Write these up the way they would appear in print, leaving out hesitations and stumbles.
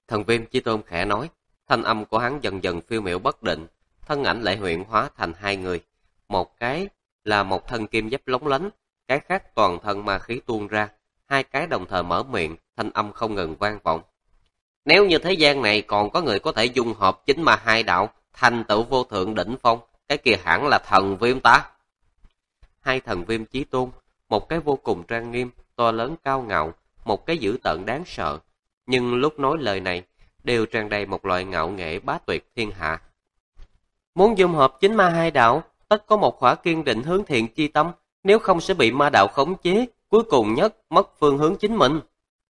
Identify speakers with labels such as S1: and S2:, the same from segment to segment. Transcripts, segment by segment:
S1: Thần Viêm Chí Tôn khẽ nói, thanh âm của hắn dần dần phiêu miểu bất định, thân ảnh lại huyễn hóa thành hai người. Một cái là một thân kim giáp lóng lánh, cái khác toàn thân ma khí tuôn ra, hai cái đồng thời mở miệng, thanh âm không ngừng vang vọng. Nếu như thế gian này còn có người có thể dung hợp chính ma hai đạo, thành tựu vô thượng đỉnh phong, cái kia hẳn là thần Viêm ta. Hai thần Viêm Chí Tôn, một cái vô cùng trang nghiêm, to lớn cao ngạo, một cái dữ tợn đáng sợ, nhưng lúc nói lời này đều tràn đầy một loại ngạo nghễ bá tuyệt thiên hạ. Muốn dung hợp chính ma hai đạo, tất có một khỏa kiên định hướng thiện chi tâm, nếu không sẽ bị ma đạo khống chế, cuối cùng nhất mất phương hướng chính mình.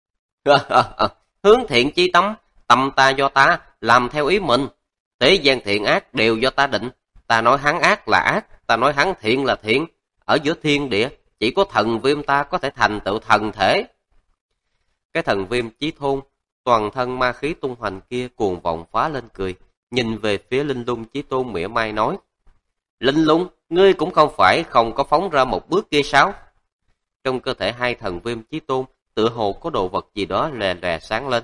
S1: Hướng thiện chi tâm, tâm ta do ta, làm theo ý mình. Thế gian thiện ác đều do ta định, ta nói hắn ác là ác, ta nói hắn thiện là thiện. Ở giữa thiên địa, chỉ có thần Viêm ta có thể thành tựu thần thể. Cái thần Viêm Chí Tôn, toàn thân ma khí tung hoành kia cuồng vọng phá lên cười, nhìn về phía Linh Lung Chí Tôn mỉa mai nói. Linh Lung, ngươi cũng không phải không có phóng ra một bước kia sao? Trong cơ thể hai thần Viêm Chí Tôn, tựa hồ có đồ vật gì đó lè lè sáng lên.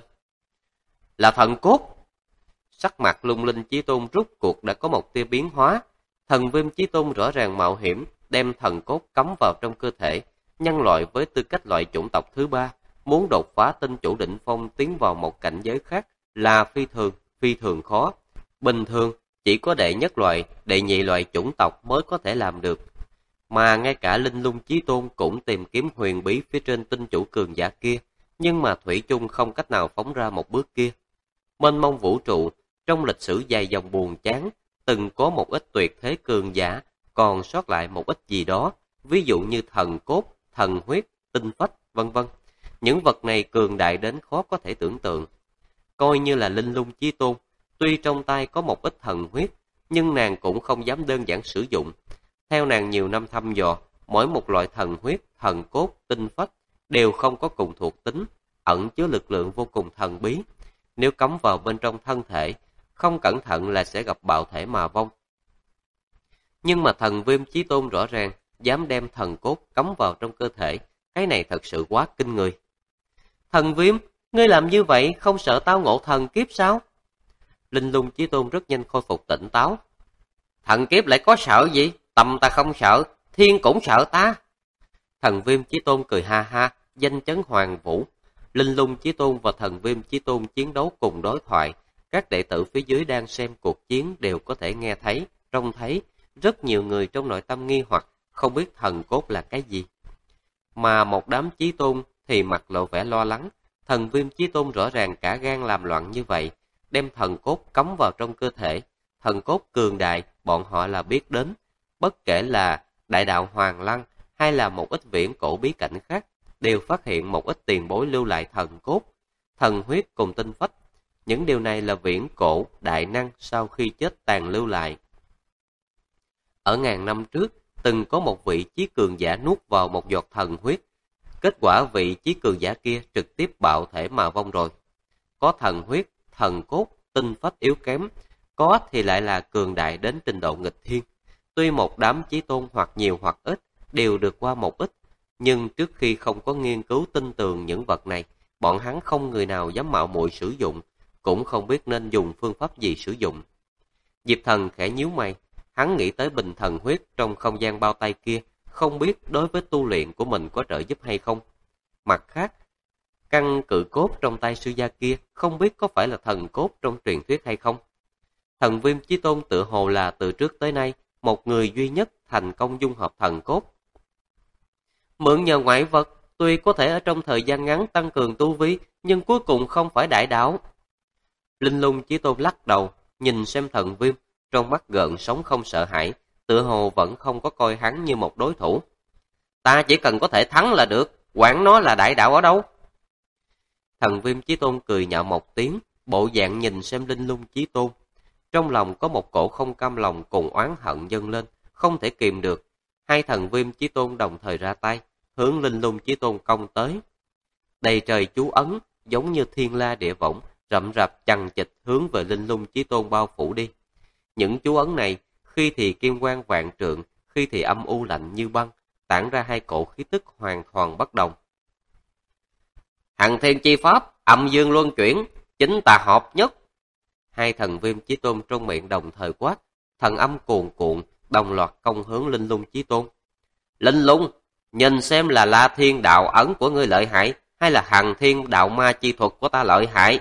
S1: Là thần cốt. Sắc mặt Lung Linh Chí Tôn rút cuộc đã có một tia biến hóa. Thần Viêm Chí Tôn rõ ràng mạo hiểm, đem thần cốt cắm vào trong cơ thể. Nhân loại với tư cách loại chủng tộc thứ ba, muốn đột phá tinh chủ đỉnh phong tiến vào một cảnh giới khác là phi thường khó. Bình thường, chỉ có đệ nhất loại, đệ nhị loại chủng tộc mới có thể làm được. Mà ngay cả Linh Lung Chí Tôn cũng tìm kiếm huyền bí phía trên tinh chủ cường giả kia, nhưng mà thủy chung không cách nào phóng ra một bước kia. Mênh mông vũ trụ, trong lịch sử dài dòng buồn chán, từng có một ít tuyệt thế cường giả, còn sót lại một ít gì đó, ví dụ như thần cốt, thần huyết, tinh phách, vân vân. Những vật này cường đại đến khó có thể tưởng tượng. Coi như là Linh Lung Chí Tôn, tuy trong tay có một ít thần huyết, nhưng nàng cũng không dám đơn giản sử dụng. Theo nàng nhiều năm thăm dò, mỗi một loại thần huyết, thần cốt, tinh phách đều không có cùng thuộc tính, ẩn chứa lực lượng vô cùng thần bí. Nếu cắm vào bên trong thân thể, không cẩn thận là sẽ gặp bạo thể mà vong. Nhưng mà thần Viêm Chí Tôn rõ ràng dám đem thần cốt cắm vào trong cơ thể, cái này thật sự quá kinh người. Thần Viêm, ngươi làm như vậy không sợ tao ngộ thần kiếp sao? Linh Lung Chí Tôn rất nhanh khôi phục tỉnh táo. Thần kiếp lại có sợ gì? Tâm ta không sợ, thiên cũng sợ ta. Thần Viêm Chí Tôn cười ha ha, danh chấn hoàng vũ. Linh Lung Chí Tôn và thần Viêm Chí Tôn chiến đấu cùng đối thoại. Các đệ tử phía dưới đang xem cuộc chiến đều có thể nghe thấy, trông thấy. Rất nhiều người trong nội tâm nghi hoặc không biết thần cốt là cái gì. Mà một đám Chí Tôn thì mặt lộ vẻ lo lắng. Thần Viêm Chí Tôn rõ ràng cả gan làm loạn như vậy, đem thần cốt cắm vào trong cơ thể. Thần cốt cường đại, bọn họ là biết đến. Bất kể là đại đạo Hoàng Lăng hay là một ít viễn cổ bí cảnh khác, đều phát hiện một ít tiền bối lưu lại thần cốt, thần huyết cùng tinh phách. Những điều này là viễn cổ, đại năng sau khi chết tàn lưu lại. Ở ngàn năm trước, từng có một vị chí cường giả nuốt vào một giọt thần huyết. Kết quả vị chí cường giả kia trực tiếp bạo thể mà vong rồi. Có thần huyết, thần cốt, tinh phách yếu kém, có thì lại là cường đại đến trình độ nghịch thiên. Tuy một đám chí tôn hoặc nhiều hoặc ít đều được qua một ít, nhưng trước khi không có nghiên cứu tin tường những vật này, bọn hắn không người nào dám mạo muội sử dụng, cũng không biết nên dùng phương pháp gì sử dụng. Diệp Thần khẽ nhíu mày, hắn nghĩ tới bình thần huyết trong không gian bao tay kia, không biết đối với tu luyện của mình có trợ giúp hay không. Mặt khác, căn cự cốt trong tay sư gia kia không biết có phải là thần cốt trong truyền thuyết hay không. Thần Viêm Chí Tôn tự hồ là từ trước tới nay một người duy nhất thành công dung hợp thần cốt. Mượn nhờ ngoại vật, tuy có thể ở trong thời gian ngắn tăng cường tu vi, nhưng cuối cùng không phải đại đạo. Linh Lung Chí Tôn lắc đầu, nhìn xem thần Viêm, trong mắt gợn sóng không sợ hãi, tựa hồ vẫn không có coi hắn như một đối thủ. Ta chỉ cần có thể thắng là được, quản nó là đại đạo ở đâu. Thần Viêm Chí Tôn cười nhạo một tiếng, bộ dạng nhìn xem Linh Lung Chí Tôn. Trong lòng có một cổ không cam lòng cùng oán hận dâng lên, không thể kìm được. Hai thần Viêm Chí Tôn đồng thời ra tay, hướng Linh Lung Chí Tôn công tới. Đầy trời chú ấn, giống như thiên la địa võng, rậm rạp chằng chịt hướng về Linh Lung Chí Tôn bao phủ đi. Những chú ấn này, khi thì kim quang vạn trượng, khi thì âm u lạnh như băng, tản ra hai cổ khí tức hoàn toàn bất đồng. Hằng thiên chi pháp, âm dương luân chuyển, chính ta hợp nhất. Hai thần Viêm Chí Tôn trong miệng đồng thời quát, thần âm cuồn cuộn, đồng loạt công hướng Linh Lung Chí Tôn. Linh Lung, nhìn xem là La Thiên đạo ấn của ngươi lợi hại, hay là Hằng Thiên đạo ma chi thuật của ta lợi hại?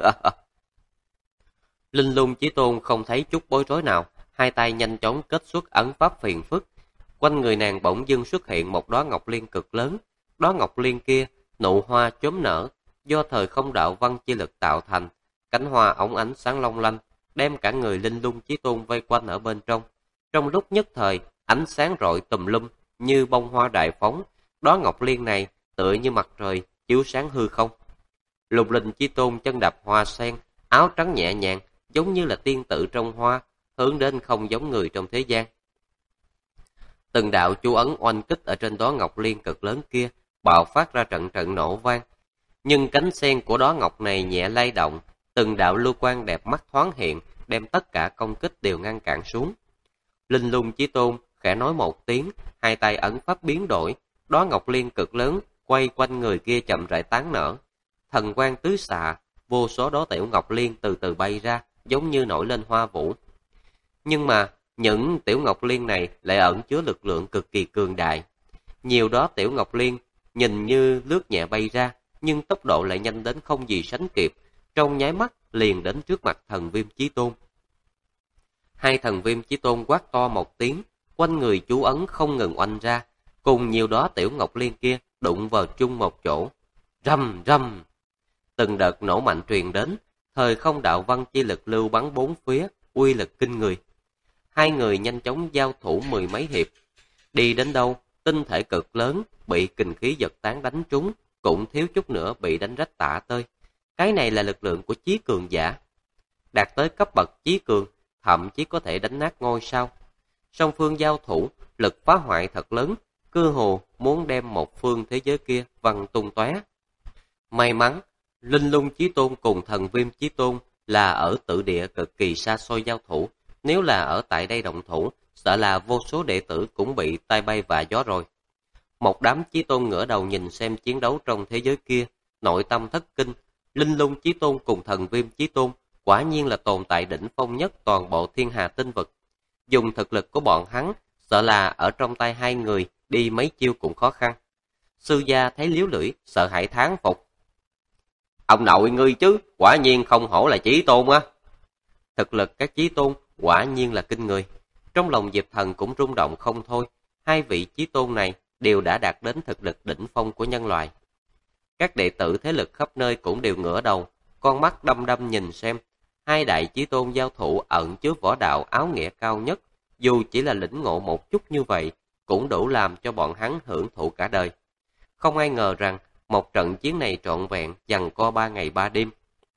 S1: Linh Lung Chí Tôn không thấy chút bối rối nào, hai tay nhanh chóng kết xuất ấn pháp phiền phức. Quanh người nàng bỗng dưng xuất hiện một đóa ngọc liên cực lớn. Đóa ngọc liên kia, nụ hoa chớm nở, do thời không đạo văn chi lực tạo thành. Cánh hoa óng ánh sáng long lanh, đem cả người Linh Lung Chí Tôn vây quanh ở bên trong. Trong lúc nhất thời, ánh sáng rọi tùm lum, như bông hoa đại phóng. Đóa ngọc liên này tựa như mặt trời, chiếu sáng hư không. Lục Linh Chí Tôn chân đạp hoa sen, áo trắng nhẹ nhàng, giống như là tiên tử trong hoa, hướng đến không giống người trong thế gian. Từng đạo chú ấn oanh kích ở trên đóa ngọc liên cực lớn kia, bạo phát ra trận trận nổ vang. Nhưng cánh sen của đóa ngọc này nhẹ lay động, từng đạo lưu quang đẹp mắt thoáng hiện, đem tất cả công kích đều ngăn cản xuống. Linh Lung Chí Tôn khẽ nói một tiếng, hai tay ấn pháp biến đổi, đóa ngọc liên cực lớn quay quanh người kia chậm rãi tán nở. Thần quang tứ xạ, vô số đó tiểu ngọc liên từ từ bay ra, giống như nổi lên hoa vũ. Nhưng mà, những tiểu ngọc liên này lại ẩn chứa lực lượng cực kỳ cường đại. Nhiều đó tiểu ngọc liên nhìn như lướt nhẹ bay ra, nhưng tốc độ lại nhanh đến không gì sánh kịp, trong nháy mắt liền đến trước mặt thần Viêm Chí Tôn. Hai thần Viêm Chí Tôn quát to một tiếng, quanh người chú ấn không ngừng oanh ra, cùng nhiều đó tiểu ngọc liên kia đụng vào chung một chỗ. Rầm rầm, từng đợt nổ mạnh truyền đến, thời không đạo văn chi lực lưu bắn bốn phía, uy lực kinh người. Hai người nhanh chóng giao thủ mười mấy hiệp. Đi đến đâu, tinh thể cực lớn, bị kình khí giật tán đánh trúng, cũng thiếu chút nữa bị đánh rách tả tơi. Cái này là lực lượng của chí cường giả. Đạt tới cấp bậc chí cường, thậm chí có thể đánh nát ngôi sao. Song phương giao thủ, lực phá hoại thật lớn, cơ hồ muốn đem một phương thế giới kia văng tung tóe. May mắn, Linh Lung Chí Tôn cùng thần Viêm Chí Tôn là ở tự địa cực kỳ xa xôi giao thủ. Nếu là ở tại đây động thủ, sợ là vô số đệ tử cũng bị tai bay và gió rồi. Một đám Chí Tôn ngửa đầu nhìn xem chiến đấu trong thế giới kia, nội tâm thất kinh. Linh Lung Chí Tôn cùng thần Viêm Chí Tôn quả nhiên là tồn tại đỉnh phong nhất toàn bộ thiên hà tinh vực. Dùng thực lực của bọn hắn, sợ là ở trong tay hai người đi mấy chiêu cũng khó khăn. Sư gia thấy liếu lưỡi, sợ hãi thán phục. Ông nội ngươi chứ, quả nhiên không hổ là Chí Tôn á. Thực lực các Chí Tôn quả nhiên là kinh người. Trong lòng Diệp Thần cũng rung động không thôi, hai vị Chí Tôn này đều đã đạt đến thực lực đỉnh phong của nhân loại. Các đệ tử thế lực khắp nơi cũng đều ngửa đầu, con mắt đăm đăm nhìn xem. Hai đại Chí Tôn giao thủ ẩn chứa võ đạo áo nghĩa cao nhất, dù chỉ là lĩnh ngộ một chút như vậy, cũng đủ làm cho bọn hắn hưởng thụ cả đời. Không ai ngờ rằng, một trận chiến này trọn vẹn giằng co 3 ngày 3 đêm.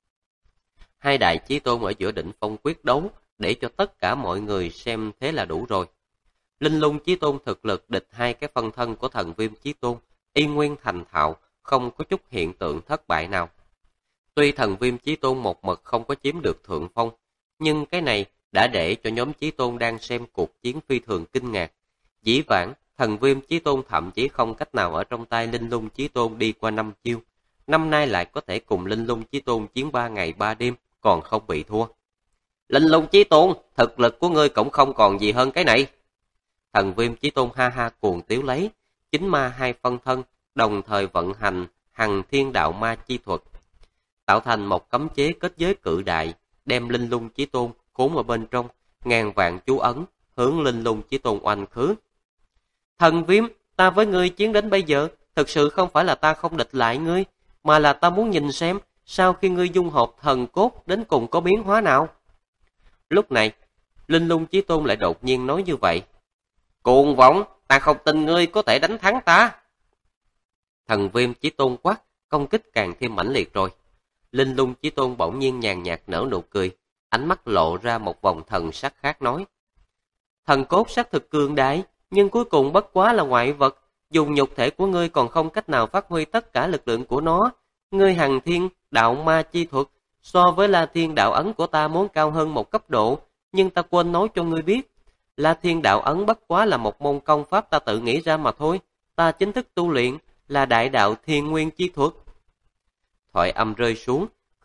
S1: Hai đại Chí Tôn ở giữa đỉnh phong quyết đấu, để cho tất cả mọi người xem thế là đủ rồi. Linh Lung Chí Tôn thực lực địch hai cái phân thân của thần Viêm Chí Tôn, y nguyên thành thạo, không có chút hiện tượng thất bại nào. Tuy thần Viêm Chí Tôn một mực không có chiếm được thượng phong, nhưng cái này đã để cho nhóm Chí Tôn đang xem cuộc chiến phi thường kinh ngạc. Dĩ vãng, thần Viêm Chí Tôn thậm chí không cách nào ở trong tay Linh Lung Chí Tôn đi qua 5 chiêu. Năm nay lại có thể cùng Linh Lung Chí Tôn chiến 3 ngày 3 đêm, còn không bị thua. Linh Lung Chí Tôn, thực lực của ngươi cũng không còn gì hơn cái này. Thần Viêm Chí Tôn ha ha cuồng tiếu lấy, chính ma hai phân thân, đồng thời vận hành Hằng Thiên đạo ma chi thuật, tạo thành một cấm chế kết giới cự đại, đem Linh Lung Chí Tôn khốn ở bên trong, ngàn vạn chú ấn, hướng Linh Lung Chí Tôn oanh khứ. Thần Viêm, ta với ngươi chiến đến bây giờ, thực sự không phải là ta không địch lại ngươi, mà là ta muốn nhìn xem, sau khi ngươi dung hợp thần cốt đến cùng có biến hóa nào. Lúc này, Linh Lung Chí Tôn lại đột nhiên nói như vậy. Cuồng vọng, ta không tin ngươi có thể đánh thắng ta. Thần Viêm Chí Tôn quát, công kích càng thêm mãnh liệt rồi. Linh Lung Chí Tôn bỗng nhiên nhàn nhạt nở nụ cười, ánh mắt lộ ra một vòng thần sắc khác nói. Thần cốt xác thực cường đại, nhưng cuối cùng bất quá là ngoại vật, dùng nhục thể của ngươi còn không cách nào phát huy tất cả lực lượng của nó. Ngươi Hằng Thiên đạo ma chi thuật, so với La Thiên đạo ấn của ta muốn cao hơn một cấp độ, nhưng ta quên nói cho ngươi biết, La Thiên đạo ấn bất quá là một môn công pháp ta tự nghĩ ra mà thôi, ta chính thức tu luyện là đại đạo thiên nguyên chi thuật. Thoại âm rơi xuống,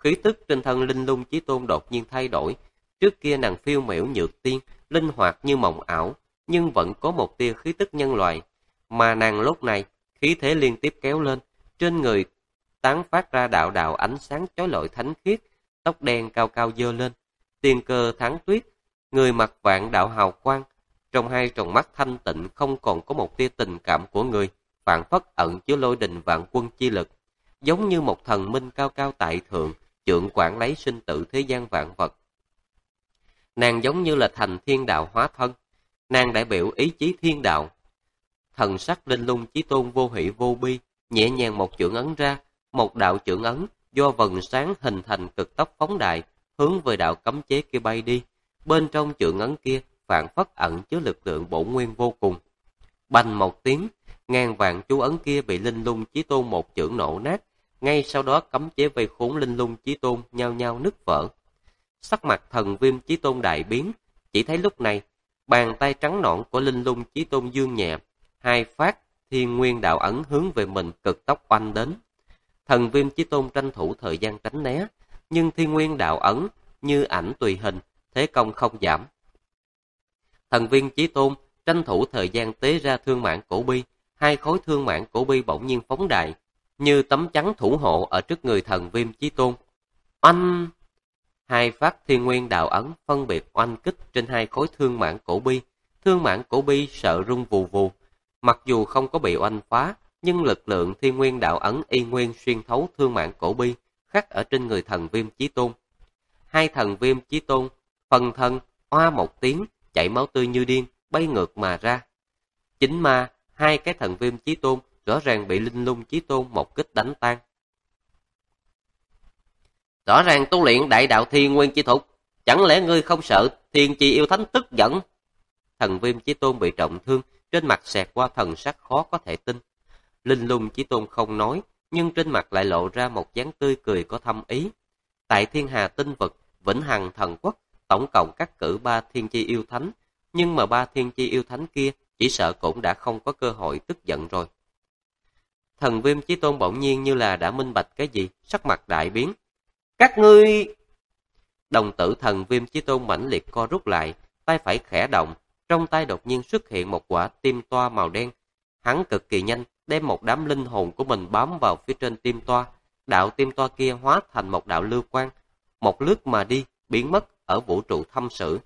S1: Khí tức trên thân Linh Lung Chí Tôn đột nhiên thay đổi. Trước kia nàng phiêu miểu nhược tiên, linh hoạt như mộng ảo, nhưng vẫn có một tia khí tức nhân loại. Mà nàng lúc này, khí thế liên tiếp kéo lên, trên người tán phát ra đạo đạo ánh sáng chói lọi thánh khiết, tóc đen cao cao dơ lên, tiên cơ thắng tuyết, người mặc vạn đạo hào quang, trong hai tròng mắt thanh tịnh không còn có một tia tình cảm của người, phảng phất ẩn chứa lôi đình vạn quân chi lực, giống như một thần minh cao cao tại thượng, trượng quản lấy sinh tử thế gian vạn vật. Nàng giống như là thành thiên đạo hóa thân, nàng đại biểu ý chí thiên đạo. Thần sắc Linh Lung Chí Tôn vô hỷ vô bi, nhẹ nhàng một chưởng ấn ra, một đạo chưởng ấn do vầng sáng hình thành cực tốc phóng đại, hướng về đạo cấm chế kia bay đi. Bên trong chưởng ấn kia phảng phất ẩn chứa lực lượng bổn nguyên vô cùng. Bành một tiếng, ngàn vạn chú ấn kia bị Linh Lung Chí Tôn một chưởng nổ nát, ngay sau đó cấm chế vây khốn Linh Lung Chí Tôn nhao nhao nứt vỡ. Sắc mặt Thần Viêm Chí Tôn đại biến, chỉ thấy lúc này, bàn tay trắng nõn của Linh Lung Chí Tôn dương nhẹ, hai phát thiên nguyên đạo ấn hướng về mình cực tốc oanh đến. Thần Viêm Chí Tôn tranh thủ thời gian tránh né, nhưng thiên nguyên đạo ấn như ảnh tùy hình, thế công không giảm. Thần Viêm Chí Tôn tranh thủ thời gian tế ra thương mãn cổ bi, hai khối thương mãn cổ bi bỗng nhiên phóng đại, như tấm chắn thủ hộ ở trước người Thần Viêm Chí Tôn. Oanh! Hai phát thiên nguyên đạo ấn phân biệt oanh kích trên hai khối thương mãn cổ bi. Thương mãn cổ bi sợ rung vù vù, mặc dù không có bị oanh phá, nhưng lực lượng thiên nguyên đạo ấn y nguyên xuyên thấu thương mãn cổ bi, khắc ở trên người Thần Viêm Chí Tôn. Hai Thần Viêm Chí Tôn phần thân oa một tiếng, chảy máu tươi như điên, bay ngược mà ra. Chính mà hai cái Thần Viêm Chí Tôn rõ ràng bị Linh Lung Chí Tôn một kích đánh tan. Rõ ràng tu luyện đại đạo thiên nguyên chi thuật, chẳng lẽ ngươi không sợ thiên chi yêu thánh tức giận? Thần Viêm Chí Tôn bị trọng thương, trên mặt xẹt qua thần sắc khó có thể tin. Linh Lung Chí Tôn không nói, nhưng trên mặt lại lộ ra một dáng tươi cười có thâm ý. Tại Thiên Hà Tinh Vực, Vĩnh Hằng Thần Quốc, tổng cộng cắt cử 3 thiên chi yêu thánh, nhưng mà 3 thiên chi yêu thánh kia chỉ sợ cũng đã không có cơ hội tức giận rồi. Thần Viêm Chí Tôn bỗng nhiên như là đã minh bạch cái gì, sắc mặt đại biến. Các ngươi... Đồng tử Thần Viêm Chí Tôn mãnh liệt co rút lại, tay phải khẽ động, trong tay đột nhiên xuất hiện một quả tim toa màu đen. Hắn cực kỳ nhanh, đem một đám linh hồn của mình bám vào phía trên tim toa. Đạo tim toa kia hóa thành một đạo lưu quang, một lướt mà đi, biến mất ở vũ trụ thâm sử.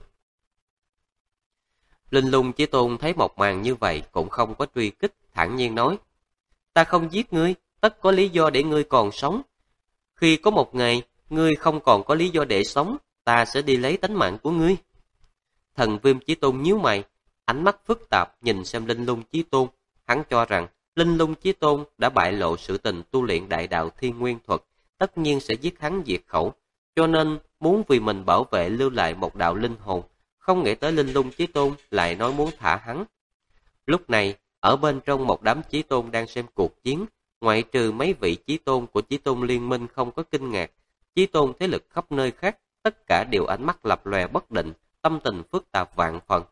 S1: Linh Lung Chí Tôn thấy một màn như vậy cũng không có truy kích, thản nhiên nói: Ta không giết ngươi, tất có lý do để ngươi còn sống. Khi có một ngày, ngươi không còn có lý do để sống, ta sẽ đi lấy tánh mạng của ngươi. Thần Viêm Chí Tôn nhíu mày, ánh mắt phức tạp nhìn xem Linh Lung Chí Tôn. Hắn cho rằng Linh Lung Chí Tôn đã bại lộ sự tình tu luyện đại đạo thiên nguyên thuật, tất nhiên sẽ giết hắn diệt khẩu, cho nên muốn vì mình bảo vệ lưu lại một đạo linh hồn. Không nghĩ tới Linh Lung Chí Tôn lại nói muốn thả hắn. Lúc này, ở bên trong một đám Chí Tôn đang xem cuộc chiến, ngoại trừ mấy vị Chí Tôn của Chí Tôn Liên Minh không có kinh ngạc, Chí Tôn thế lực khắp nơi khác, tất cả đều ánh mắt lập lòe bất định, tâm tình phức tạp vạn phần.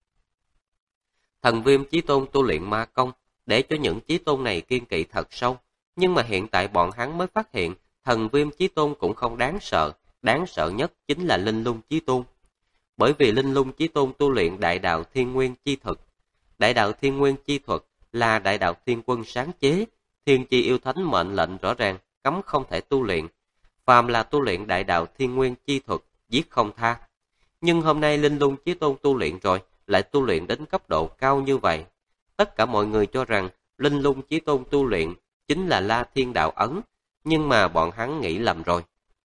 S1: Thần Viêm Chí Tôn tu luyện ma công, để cho những Chí Tôn này kiên kỵ thật sâu, nhưng mà hiện tại bọn hắn mới phát hiện, Thần Viêm Chí Tôn cũng không đáng sợ nhất chính là Linh Lung Chí Tôn. Bởi vì Linh Lung Chí Tôn tu luyện đại đạo thiên nguyên chi thuật. Đại đạo thiên nguyên chi thuật là đại đạo thiên quân sáng chế, thiên chi yêu thánh mệnh lệnh rõ ràng, cấm không thể tu luyện. Phàm là tu luyện đại đạo thiên nguyên chi thuật, giết không tha. Nhưng hôm nay Linh Lung Chí Tôn tu luyện rồi, lại tu luyện đến cấp độ cao như vậy. Tất cả mọi người cho rằng Linh Lung Chí Tôn tu luyện chính là La Thiên Đạo Ấn, nhưng mà bọn hắn nghĩ lầm rồi.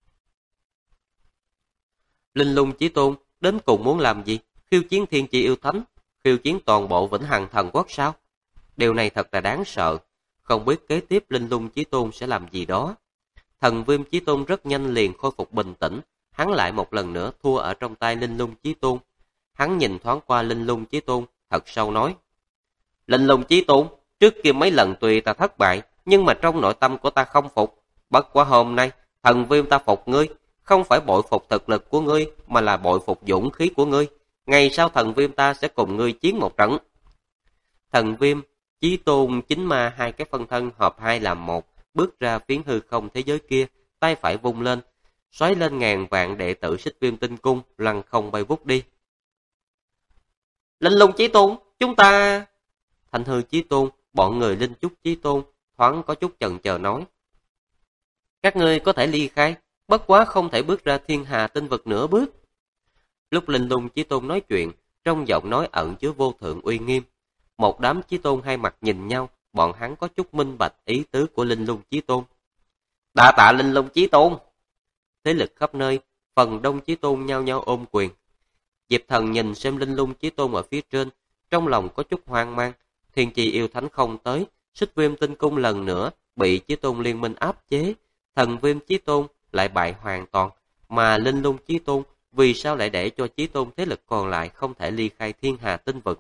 S1: Linh Lung Chí Tôn đến cùng muốn làm gì? Khiêu chiến thiên chi yêu thánh? Khiêu chiến toàn bộ Vĩnh Hằng Thần Quốc sao? Điều này thật là đáng sợ. Không biết kế tiếp Linh Lung Chí Tôn sẽ làm gì đó. Thần Viêm Chí Tôn rất nhanh liền khôi phục bình tĩnh. Hắn lại một lần nữa thua ở trong tay Linh Lung Chí Tôn. Hắn nhìn thoáng qua Linh Lung Chí Tôn, thật sâu nói: Linh Lung Chí Tôn, trước kia mấy lần tùy ta thất bại, nhưng mà trong nội tâm của ta không phục. Bất quá hôm nay, Thần Viêm ta phục ngươi, không phải bội phục thực lực của ngươi, mà là bội phục dũng khí của ngươi. Ngày sau Thần Viêm ta sẽ cùng ngươi chiến một trận. Thần Viêm, Chí Tôn, Chính Ma hai cái phân thân hợp hai làm một, bước ra phiến hư không thế giới kia, tay phải vung lên. xoáy lên ngàn vạn đệ tử Xích Viêm Tinh Cung, lăng không bay vút đi. Linh Lung Chí Tôn, chúng ta... Thanh Hư Chí Tôn, bọn người Linh Chúc Chí Tôn, thoáng có chút chần chờ nói. Các ngươi có thể ly khai, bất quá không thể bước ra thiên hà tinh vực nửa bước. Lúc Linh Lung Chí Tôn nói chuyện, trong giọng nói ẩn chứa vô thượng uy nghiêm. Một đám Chí Tôn hai mặt nhìn nhau, bọn hắn có chút minh bạch ý tứ của Linh Lung Chí Tôn. Đa tạ Linh Lung Chí Tôn. Thế lực khắp nơi, phần đông Chí Tôn nhao nhao ôm quyền. Diệp Thần nhìn xem Linh Lung Chí Tôn ở phía trên, trong lòng có chút hoang mang. Thiên Chi Yêu Thánh không tới, Xích Viêm Tinh Cung lần nữa bị Chí Tôn liên minh áp chế, Thần Viêm Chí Tôn lại bại hoàn toàn, mà Linh Lung Chí Tôn vì sao lại để cho Chí Tôn thế lực còn lại không thể ly khai thiên hà tinh vực?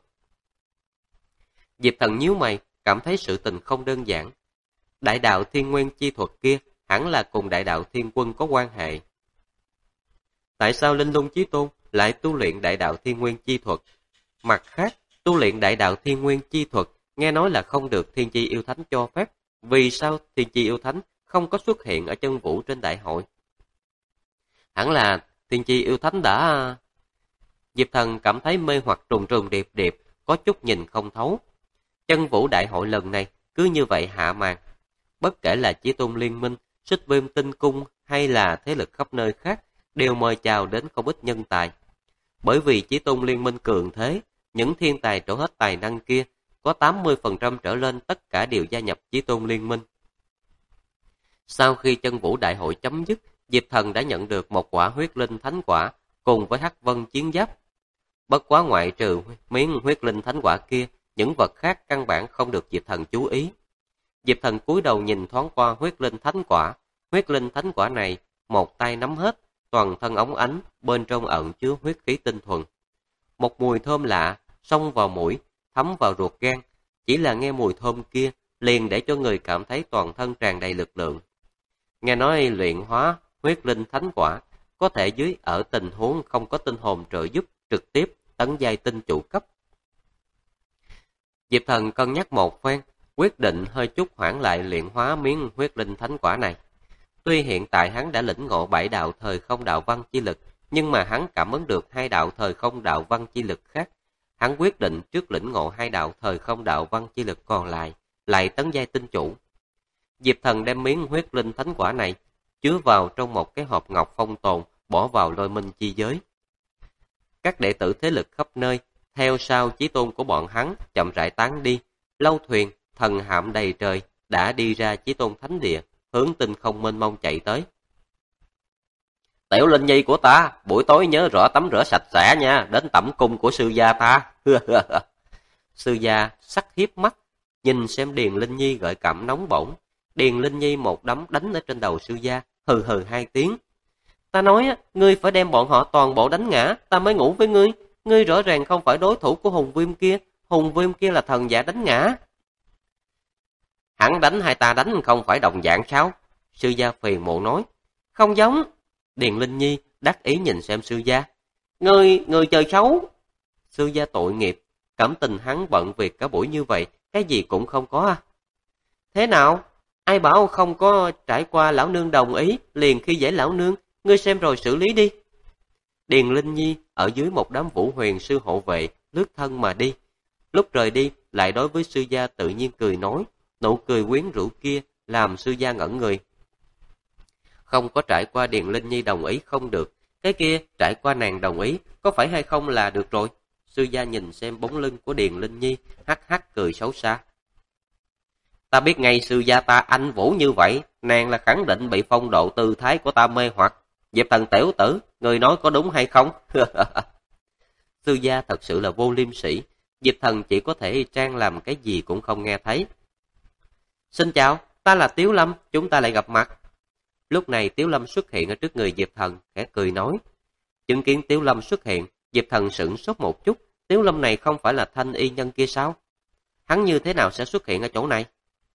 S1: Diệp Thần nhíu mày, cảm thấy sự tình không đơn giản. Đại đạo Thiên Nguyên chi thuật kia hẳn là cùng Đại đạo Thiên Quân có quan hệ. Tại sao Linh Lung Chí Tôn lại tu luyện Đại đạo Thiên Nguyên chi thuật? Mặt khác, tu luyện Đại đạo Thiên Nguyên chi thuật nghe nói là không được Thiên Chi Yêu Thánh cho phép. Vì sao Thiên Chi Yêu Thánh không có xuất hiện ở chân vũ trên đại hội? Hẳn là Thiên Chi Yêu Thánh đã... Diệp Thần cảm thấy mê hoặc trùng trùng điệp điệp, có chút nhìn không thấu. Chân vũ đại hội lần này cứ như vậy hạ màn. Bất kể là Chí Tôn Liên Minh, Xích Viêm Tinh Cung hay là thế lực khắp nơi khác, đều mời chào đến không ít nhân tài. Bởi vì Chí Tôn Liên Minh cường thế, những thiên tài trổ hết tài năng kia, có 80% trở lên tất cả đều gia nhập Chí Tôn Liên Minh. Sau khi chân vũ đại hội chấm dứt, Diệp Thần đã nhận được một quả huyết linh thánh quả cùng với Hắc Vân chiến giáp. Bất quá ngoại trừ miếng huyết linh thánh quả kia, những vật khác căn bản không được Diệp Thần chú ý. Diệp Thần cúi đầu nhìn thoáng qua huyết linh thánh quả. Huyết linh thánh quả này, một tay nắm hết, toàn thân óng ánh, bên trong ẩn chứa huyết khí tinh thuần. Một mùi thơm lạ, xông vào mũi, thấm vào ruột gan. Chỉ là nghe mùi thơm kia, liền để cho người cảm thấy toàn thân tràn đầy lực lượng. Nghe nói luyện hóa huyết linh thánh quả, có thể dưới ở tình huống không có tinh hồn trợ giúp, trực tiếp tấn giai tinh chủ cấp. Diệp Thần cân nhắc một phen, quyết định hơi chút hoãn lại luyện hóa miếng huyết linh thánh quả này. Tuy hiện tại hắn đã lĩnh ngộ 7 đạo thời không đạo văn chi lực, nhưng mà hắn cảm ứng được 2 đạo thời không đạo văn chi lực khác. Hắn quyết định trước lĩnh ngộ 2 đạo thời không đạo văn chi lực còn lại tấn giai tinh chủ. Diệp Thần đem miếng huyết linh thánh quả này chứa vào trong một cái hộp ngọc phong tồn, bỏ vào Lôi Minh chi giới. Các đệ tử thế lực khắp nơi theo sau Chí Tôn của bọn hắn chậm rãi tán đi. Lâu thuyền, thần hạm đầy trời đã đi ra Chí Tôn thánh địa, hướng tinh không mênh mông chạy tới. Tiểu Linh Nhi của ta, buổi tối nhớ rõ tắm rửa sạch sẽ nha, đến tẩm cung của sư gia ta. Sư gia sắc hiếp mắt, nhìn xem Điền Linh Nhi gợi cảm nóng bỏng. Điền Linh Nhi một đấm đánh ở trên đầu sư gia, hừ hừ 2 tiếng. Ta nói á, ngươi phải đem bọn họ toàn bộ đánh ngã, ta mới ngủ với ngươi. Ngươi rõ ràng không phải đối thủ của Hùng Viêm kia là thần giả đánh ngã. Hắn đánh hay ta đánh không phải đồng dạng sao? Sư gia phiền muộn nói. Không giống. Điền Linh Nhi đắc ý nhìn xem sư gia. Ngươi chơi xấu. Sư gia tội nghiệp, cảm tình hắn bận việc cả buổi như vậy, cái gì cũng không có à. Thế nào? Ai bảo không có trải qua lão nương đồng ý, liền khi dễ lão nương, ngươi xem rồi xử lý đi. Điền Linh Nhi ở dưới một đám Vũ Huyền sư hộ vệ, lướt thân mà đi. Lúc rời đi, lại đối với sư gia tự nhiên cười nói, nụ cười quyến rũ kia làm sư gia ngẩn người. Không có trải qua Điền Linh Nhi đồng ý không được, cái kia trải qua nàng đồng ý, có phải hay không là được rồi. Sư gia nhìn xem bóng lưng của Điền Linh Nhi, hắc hắc cười xấu xa. Ta biết ngay sư gia ta anh vũ như vậy, nàng là khẳng định bị phong độ tư thái của ta mê hoặc. Diệp Thần tiểu tử, người nói có đúng hay không? Sư gia thật sự là vô liêm sỉ, Diệp Thần chỉ có thể trang làm cái gì cũng không nghe thấy. Xin chào, ta là Tiếu Lâm, chúng ta lại gặp mặt. Lúc này Tiếu Lâm xuất hiện ở trước người Diệp Thần, khẽ cười nói. Chứng kiến Tiếu Lâm xuất hiện, Diệp Thần sửng sốt một chút, Tiếu Lâm này không phải là Thanh Y nhân kia sao? Hắn như thế nào sẽ xuất hiện ở chỗ này?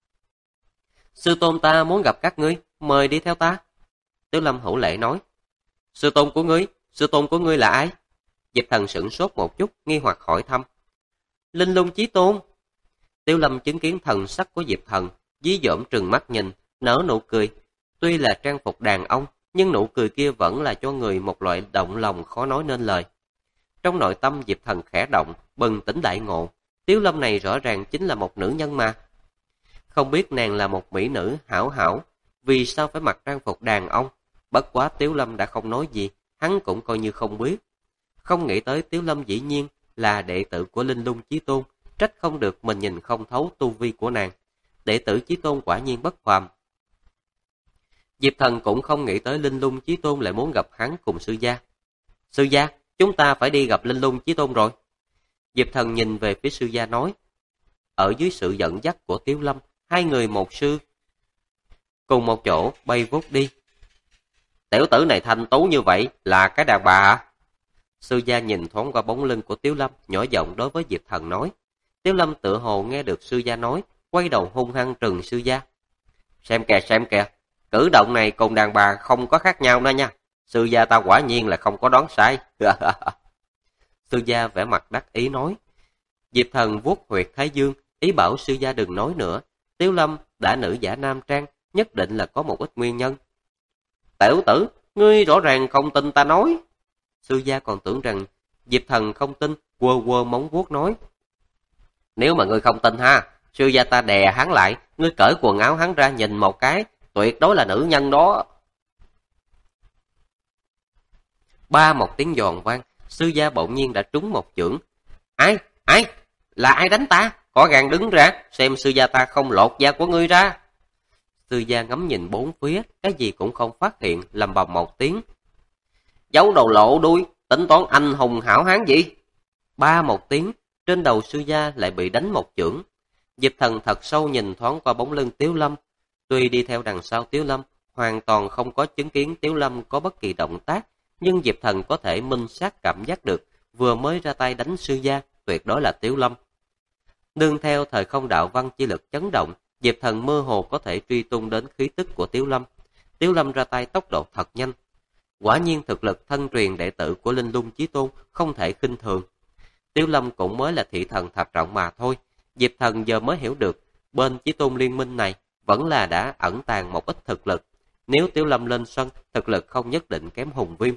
S1: Sư tôn ta muốn gặp các ngươi, mời đi theo ta. Tiếu Lâm hữu lễ nói. Sư tôn của ngươi là ai? Diệp Thần sửng sốt một chút, nghi hoặc hỏi thăm. Linh Lung Chí Tôn. Tiếu Lâm chứng kiến thần sắc của Diệp Thần, dí dỏm trừng mắt nhìn, nở nụ cười. Tuy là trang phục đàn ông, nhưng nụ cười kia vẫn là cho người một loại động lòng khó nói nên lời. Trong nội tâm Diệp Thần khẽ động, bừng tỉnh đại ngộ, Tiếu Lâm này rõ ràng chính là một nữ nhân mà. Không biết nàng là một mỹ nữ hảo hảo, vì sao phải mặc trang phục đàn ông? Bất quá Tiếu Lâm đã không nói gì, hắn cũng coi như không biết. Không nghĩ tới Tiếu Lâm dĩ nhiên là đệ tử của Linh Lung Chí Tôn, trách không được mình nhìn không thấu tu vi của nàng. Đệ tử Chí Tôn quả nhiên bất phàm. Diệp Thần cũng không nghĩ tới Linh Lung Chí Tôn lại muốn gặp hắn cùng sư gia. Sư gia, chúng ta phải đi gặp Linh Lung Chí Tôn rồi. Diệp Thần nhìn về phía sư gia nói. Ở dưới sự dẫn dắt của Tiếu Lâm, hai người một sư cùng một chỗ bay vút đi. Tiểu tử này thanh tú như vậy là cái đàn bà à? Sư gia nhìn thoáng qua bóng lưng của Tiếu Lâm, nhỏ giọng đối với Diệp Thần nói. Tiếu Lâm tựa hồ nghe được sư gia nói, quay đầu hung hăng trừng sư gia. Xem kìa, cử động này cùng đàn bà không có khác nhau nữa nha. Sư gia ta quả nhiên là không có đoán sai. Sư gia vẻ mặt đắc ý nói. Diệp Thần vuốt huyệt thái dương, ý bảo sư gia đừng nói nữa. Tiếu Lâm đã nữ giả nam trang, nhất định là có một ít nguyên nhân. Tiểu tử, ngươi rõ ràng không tin ta nói. Sư gia còn tưởng rằng Diệp Thần không tin, quơ quơ móng vuốt nói. Nếu mà ngươi không tin ha, sư gia ta đè hắn lại, ngươi cởi quần áo hắn ra nhìn một cái, tuyệt đối là nữ nhân đó. Ba một tiếng giòn vang, sư gia bỗng nhiên đã trúng một chưởng. Ai? Là ai đánh ta? Có gan đứng ra, xem sư gia ta không lột da của ngươi ra. Sư gia ngắm nhìn bốn phía, cái gì cũng không phát hiện, lầm bầm một tiếng. Giấu đầu lộ đuôi, tính toán anh hùng hảo hán gì? Ba một tiếng, trên đầu sư gia lại bị đánh một chưởng. Diệp Thần thật sâu nhìn thoáng qua bóng lưng Tiếu Lâm. Tuy đi theo đằng sau Tiếu Lâm, hoàn toàn không có chứng kiến Tiếu Lâm có bất kỳ động tác, nhưng Diệp Thần có thể minh xác cảm giác được, vừa mới ra tay đánh sư gia, tuyệt đối là Tiếu Lâm. Nương theo thời không đạo văn chi lực chấn động, Diệp Thần mơ hồ có thể truy tung đến khí tức của Tiếu Lâm. Tiếu Lâm ra tay tốc độ thật nhanh. Quả nhiên thực lực thân truyền đệ tử của Linh Lung Chí Tôn không thể khinh thường. Tiếu Lâm cũng mới là thị thần thập trọng mà thôi. Diệp Thần giờ mới hiểu được, bên Chí Tôn liên minh này vẫn là đã ẩn tàng một ít thực lực. Nếu Tiếu Lâm lên sân, thực lực không nhất định kém Hùng Viêm.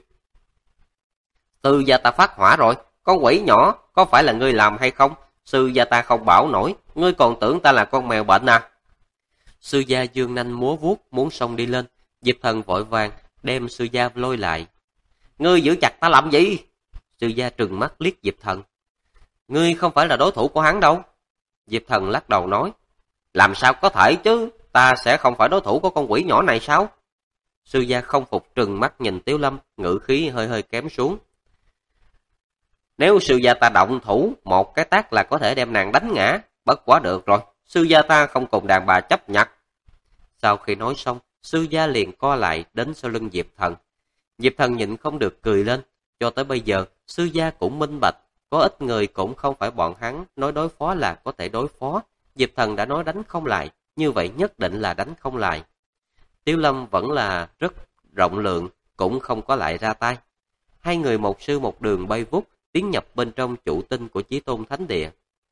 S1: Sư gia ta phát hỏa rồi, con quỷ nhỏ, có phải là ngươi làm hay không? Sư gia ta không bảo nổi, ngươi còn tưởng ta là con mèo bệnh à? Sư gia dương nanh múa vuốt muốn xông đi lên, Diệp Thần vội vàng đem sư gia lôi lại. Ngươi giữ chặt ta làm gì? Sư gia trừng mắt liếc Diệp Thần. Ngươi không phải là đối thủ của hắn đâu. Diệp Thần lắc đầu nói. Làm sao có thể chứ, ta sẽ không phải đối thủ của con quỷ nhỏ này sao? Sư gia không phục trừng mắt nhìn Tiếu Lâm, ngữ khí hơi hơi kém xuống. Nếu sư gia ta động thủ, một cái tát là có thể đem nàng đánh ngã, bất quá được rồi, sư gia ta không cùng đàn bà chấp nhặt. Sau khi nói xong, sư gia liền co lại đến sau lưng Diệp Thần. Diệp Thần nhịn không được cười lên, cho tới bây giờ, sư gia cũng minh bạch, có ít người cũng không phải bọn hắn nói đối phó là có thể đối phó. Diệp Thần đã nói đánh không lại, như vậy nhất định là đánh không lại. Tiếu Lâm vẫn là rất rộng lượng, cũng không có lại ra tay. Hai người một sư một đường bay vút, tiến nhập bên trong chủ tinh của Chí Tôn Thánh Địa.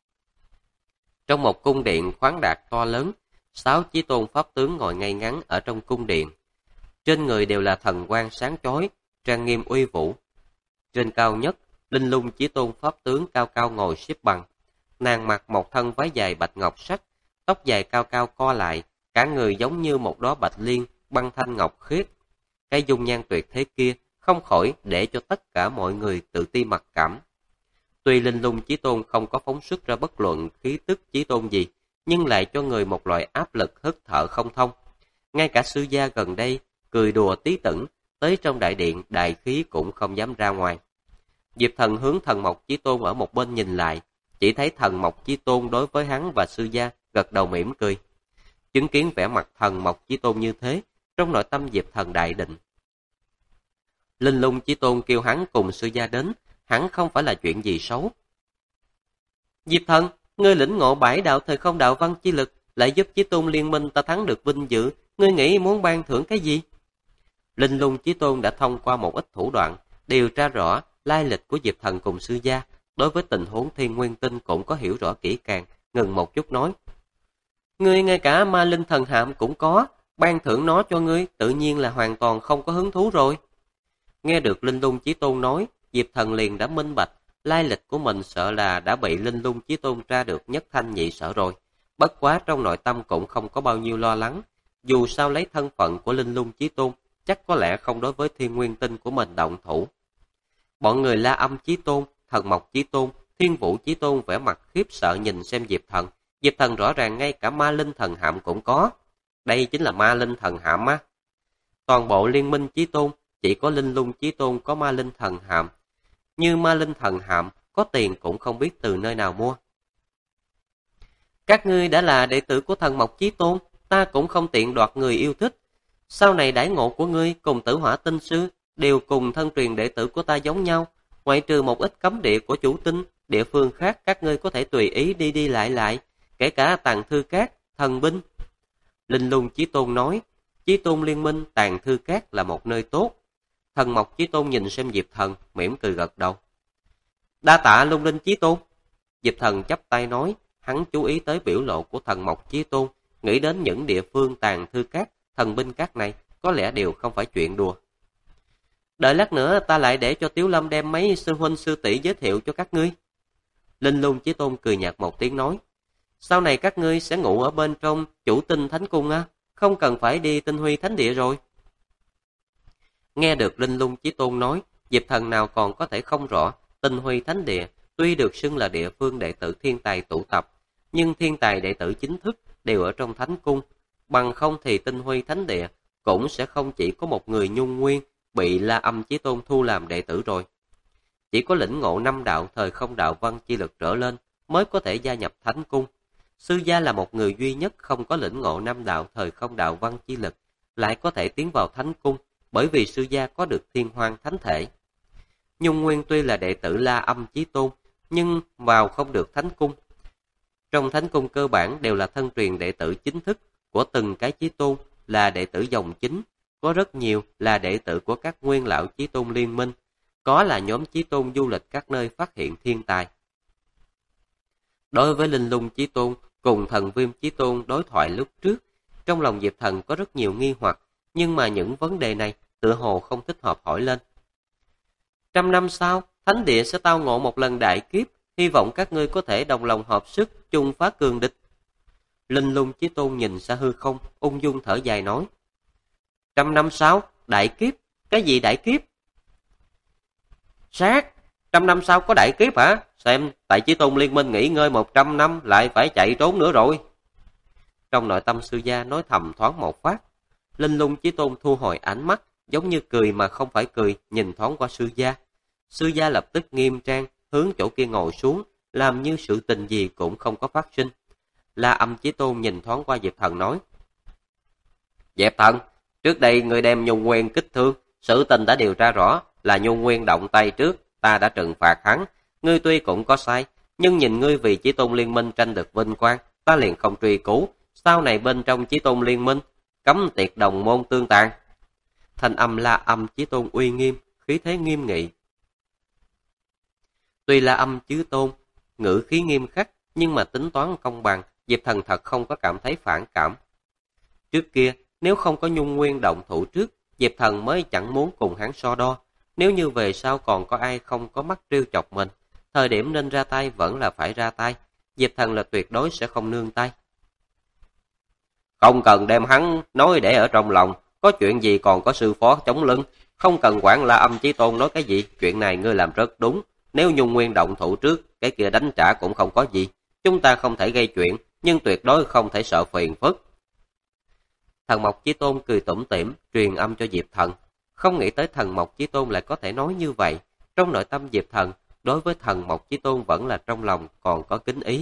S1: Trong một cung điện khoáng đạt to lớn, 6 Chí Tôn Pháp tướng ngồi ngay ngắn ở trong cung điện. Trên người đều là thần quang sáng chói, trang nghiêm uy vũ. Trên cao nhất, Linh Lung Chí Tôn Pháp tướng cao cao ngồi xếp bằng. Nàng mặc một thân váy dài bạch ngọc sắc, tóc dài cao cao co lại, cả người giống như một đóa bạch liên băng thanh ngọc khiết. Cái dung nhan tuyệt thế kia không khỏi để cho tất cả mọi người tự ti mặc cảm. Tuy Linh Lung Chí Tôn không có phóng xuất ra bất luận khí tức Chí Tôn gì, nhưng lại cho người một loại áp lực hít thở không thông. Ngay cả sư gia gần đây cười đùa tí tửng, tới trong đại điện đại khí cũng không dám ra ngoài. Diệp Thần hướng Thần Mộc Chí Tôn ở một bên nhìn lại, chỉ thấy Thần Mộc Chí Tôn đối với hắn và sư gia gật đầu mỉm cười. Chứng kiến vẻ mặt Thần Mộc Chí Tôn như thế, trong nội tâm Diệp Thần đại định. Linh Lung Chí Tôn kêu hắn cùng sư gia đến, hắn không phải là chuyện gì xấu. Diệp Thần, ngươi lĩnh ngộ 7 đạo thời không đạo văn chi lực, lại giúp Chí Tôn liên minh ta thắng được vinh dự, ngươi nghĩ muốn ban thưởng cái gì? Linh Lung Chí Tôn đã thông qua một ít thủ đoạn, điều tra rõ lai lịch của Diệp Thần cùng sư gia, đối với tình huống Thiên Nguyên Tinh cũng có hiểu rõ kỹ càng, ngừng một chút nói. Ngươi ngay cả ma linh thần hạm cũng có, ban thưởng nó cho ngươi tự nhiên là hoàn toàn không có hứng thú rồi. Nghe được Linh Lung Chí Tôn nói, Diệp Thần liền đã minh bạch, lai lịch của mình sợ là đã bị Linh Lung Chí Tôn tra được nhất thanh nhị sở rồi. Bất quá trong nội tâm cũng không có bao nhiêu lo lắng, dù sao lấy thân phận của Linh Lung Chí Tôn, chắc có lẽ không đối với Thiên Nguyên Tinh của mình động thủ. Bọn người La Âm Chí Tôn, Thần Mộc Chí Tôn, Thiên Vũ Chí Tôn vẻ mặt khiếp sợ nhìn xem Diệp Thần. Diệp Thần rõ ràng ngay cả ma linh thần hạm cũng có. Đây chính là ma linh thần hạm á. Toàn bộ liên minh Chí Tôn, chỉ có Linh Lung Chí Tôn có ma linh thần hạm. Như ma linh thần hạm, có tiền cũng không biết từ nơi nào mua. Các ngươi đã là đệ tử của Thần Mộc Chí Tôn, ta cũng không tiện đoạt người yêu thích. Sau này đãi ngộ của ngươi cùng Tử Hỏa Tinh Sư đều cùng thân truyền đệ tử của ta giống nhau, ngoại trừ một ít cấm địa của chủ tinh, địa phương khác các ngươi có thể tùy ý đi đi lại, kể cả Tàng Thư Các, Thần Binh. Linh Lung Chí Tôn nói, Chí Tôn liên minh Tàng Thư Các là một nơi tốt. Thần Mộc Chí Tôn nhìn xem Diệp Thần, mỉm cười gật đầu. Đa tạ Lung Linh Chí Tôn. Diệp Thần chắp tay nói, hắn chú ý tới biểu lộ của Thần Mộc Chí Tôn, nghĩ đến những địa phương Tàng Thư Các, Thần Binh Các này, có lẽ đều không phải chuyện đùa. Đợi lát nữa ta lại để cho Tiếu Lâm đem mấy sư huynh sư tỷ giới thiệu cho các ngươi. Linh Lung Chí Tôn cười nhạt một tiếng nói, sau này các ngươi sẽ ngủ ở bên trong chủ tinh thánh cung á, không cần phải đi tinh huy thánh địa rồi. Nghe được Linh Lung Chí Tôn nói, Diệp Thần nào còn có thể không rõ, tinh huy thánh địa tuy được xưng là địa phương đệ tử thiên tài tụ tập, nhưng thiên tài đệ tử chính thức đều ở trong thánh cung, bằng không thì tinh huy thánh địa cũng sẽ không chỉ có một người Nhung Nguyên bị La Âm Chí Tôn thu làm đệ tử rồi. Chỉ có lĩnh ngộ 5 đạo thời không đạo văn chi lực trở lên mới có thể gia nhập thánh cung. Sư gia là một người duy nhất không có lĩnh ngộ 5 đạo thời không đạo văn chi lực, lại có thể tiến vào thánh cung, bởi vì sư gia có được thiên hoang thánh thể. Nhung Nguyên tuy là đệ tử La Âm Chí Tôn, nhưng vào không được thánh cung. Trong thánh cung cơ bản đều là thân truyền đệ tử chính thức của từng cái Chí Tôn, là đệ tử dòng chính, có rất nhiều là đệ tử của các nguyên lão Chí Tôn liên minh, có là nhóm Chí Tôn du lịch các nơi phát hiện thiên tài. Đối với Linh Lung Chí Tôn cùng Thần Viêm Chí Tôn đối thoại lúc trước, trong lòng Diệp Thần có rất nhiều nghi hoặc, nhưng mà những vấn đề này tựa hồ không thích hợp hỏi lên. 100 năm sau, thánh địa sẽ tao ngộ một lần đại kiếp, hy vọng các ngươi có thể đồng lòng hợp sức chung phá cường địch. Linh Lung Chí Tôn nhìn xa hư không, ung dung thở dài nói. 100 năm sau, đại kiếp? Cái gì đại kiếp? Sát, 100 năm sau có đại kiếp hả? Xem, tại Chí Tôn liên minh nghỉ ngơi 100 năm lại phải chạy trốn nữa rồi. Trong nội tâm sư gia nói thầm thoáng một phát. Linh Lung Chí Tôn thu hồi ánh mắt, giống như cười mà không phải cười, nhìn thoáng qua sư gia. Sư gia lập tức nghiêm trang, hướng chỗ kia ngồi xuống, làm như sự tình gì cũng không có phát sinh. La Âm Chí Tôn nhìn thoáng qua Diệp Thần nói. Diệp Thần, trước đây người đem Nhung Nguyên kích thương, sự tình đã điều tra rõ, là Nhung Nguyên động tay trước, ta đã trừng phạt hắn. Ngươi tuy cũng có sai, nhưng nhìn ngươi vì Chí Tôn liên minh tranh được vinh quang, ta liền không truy cứu. Sau này bên trong Chí Tôn liên minh, cấm tiệt đồng môn tương tàn. Thanh âm La Âm Chí Tôn uy nghiêm, khí thế nghiêm nghị. Tuy La Âm Chí Tôn ngữ khí nghiêm khắc, nhưng mà tính toán công bằng, Diệp Thần thật không có cảm thấy phản cảm. Trước kia, nếu không có Nhung Nguyên động thủ trước, Diệp Thần mới chẳng muốn cùng hắn so đo. Nếu như về sau còn có ai không có mắt trêu chọc mình, thời điểm nên ra tay vẫn là phải ra tay. Diệp Thần là tuyệt đối sẽ không nương tay. Không cần đem hắn nói để ở trong lòng, có chuyện gì còn có sư phó chống lưng. Không cần quản La Âm Chí Tôn nói cái gì, chuyện này ngươi làm rất đúng. Nếu Nhung Nguyên động thủ trước, cái kia đánh trả cũng không có gì. Chúng ta không thể gây chuyện, nhưng tuyệt đối không thể sợ phiền phức. Thần Mộc Chí Tôn cười tủm tỉm, truyền âm cho Diệp Thần. Không nghĩ tới Thần Mộc Chí Tôn lại có thể nói như vậy. Trong nội tâm Diệp Thần, đối với Thần Mộc Chí Tôn vẫn là trong lòng còn có kính ý.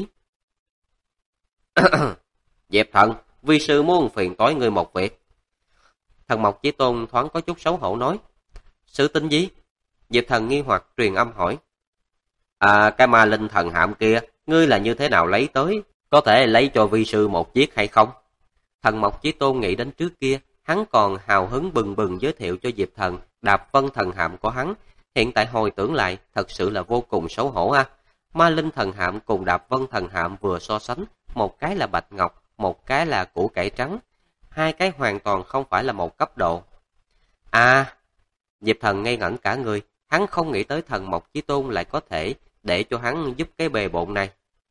S1: Diệp Thần, vi sư muốn phiền toái ngươi một việc. Thần Mộc Chí Tôn thoáng có chút xấu hổ nói. Sự tình gì? Diệp Thần nghi hoặc truyền âm hỏi. Cái ma linh thần hạm kia, ngươi là như thế nào lấy tới? Có thể lấy cho vi sư một chiếc hay không? Thần Mộc Chí Tôn nghĩ đến trước kia, hắn còn hào hứng bừng bừng giới thiệu cho Diệp Thần Đạp Vân thần hạm của hắn. Hiện tại hồi tưởng lại, thật sự là vô cùng xấu hổ a. Ma linh thần hạm cùng Đạp Vân thần hạm vừa so sánh, một cái là bạch ngọc, một cái là củ cải trắng. hai cái hoàn toàn không phải là một cấp độ. À, Diệp Thần ngây ngẩn cả người, hắn không nghĩ tới Thần Mộc Chí Tôn lại có thể để cho hắn giúp cái bề bộn này.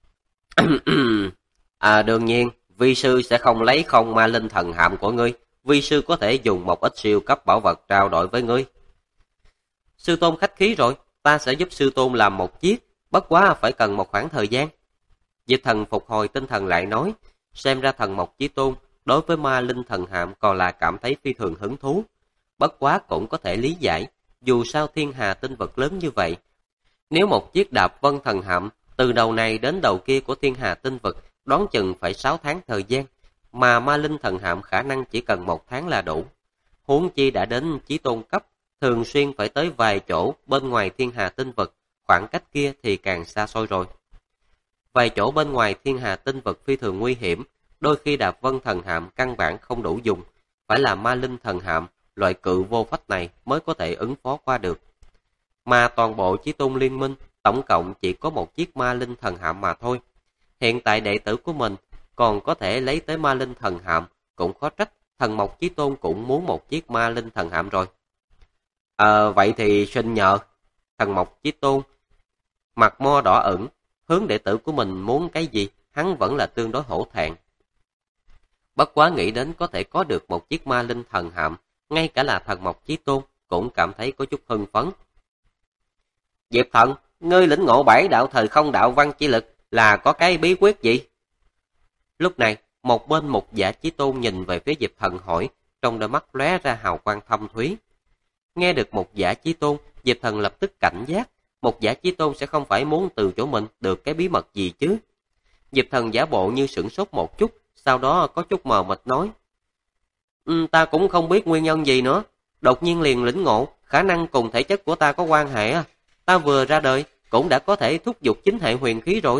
S1: Đương nhiên, vi sư sẽ không lấy không ma linh thần hạm của ngươi, vi sư có thể dùng một ít siêu cấp bảo vật trao đổi với ngươi. Sư tôn khách khí rồi, ta sẽ giúp sư tôn làm một chiếc, bất quá phải cần một khoảng thời gian. Diệp Thần phục hồi tinh thần lại nói, xem ra Thần Mộc Chí Tôn đối với ma linh thần hạm còn là cảm thấy phi thường hứng thú. Bất quá cũng có thể lý giải, dù sao thiên hà tinh vực lớn như vậy. Nếu một chiếc đạp vân thần hạm từ đầu này đến đầu kia của thiên hà tinh vực đoán chừng phải 6 tháng thời gian, mà ma linh thần hạm khả năng chỉ cần 1 tháng là đủ. Huống chi đã đến chí tôn cấp, thường xuyên phải tới vài chỗ bên ngoài thiên hà tinh vực, khoảng cách kia thì càng xa xôi rồi. Vài chỗ bên ngoài thiên hà tinh vực phi thường nguy hiểm, đôi khi đạp vân thần hạm căn bản không đủ dùng, phải là ma linh thần hạm, loại cự vô phách này mới có thể ứng phó qua được. Mà toàn bộ chí tôn liên minh, tổng cộng chỉ có một chiếc ma linh thần hạm mà thôi. Hiện tại đệ tử của mình còn có thể lấy tới ma linh thần hạm, cũng khó trách Thần Mộc Chí Tôn cũng muốn một chiếc ma linh thần hạm rồi. Vậy thì xin nhờ. Thần Mộc Chí Tôn mặt mo đỏ ửng, hướng đệ tử của mình muốn cái gì, hắn vẫn là tương đối hổ thẹn. Bất quá nghĩ đến có thể có được một chiếc ma linh thần hạm, ngay cả là Thần Mộc Chí Tôn cũng cảm thấy có chút hưng phấn. Diệp Thần, ngươi lĩnh ngộ 7 đạo thời không đạo văn chi lực là có cái bí quyết gì? Lúc này, một bên Mục Giả Chí Tôn nhìn về phía Diệp Thần hỏi, trong đôi mắt lóe ra hào quang thâm thúy. Nghe được Mục Giả Chí Tôn, Diệp Thần lập tức cảnh giác, Mục Giả Chí Tôn sẽ không phải muốn từ chỗ mình được cái bí mật gì chứ? Diệp Thần giả bộ như sửng sốt một chút, sau đó có chút mờ mịt nói. Ta cũng không biết nguyên nhân gì nữa, đột nhiên liền lĩnh ngộ, khả năng cùng thể chất của ta có quan hệ à. Ta vừa ra đời, cũng đã có thể thúc giục chính hệ huyền khí rồi.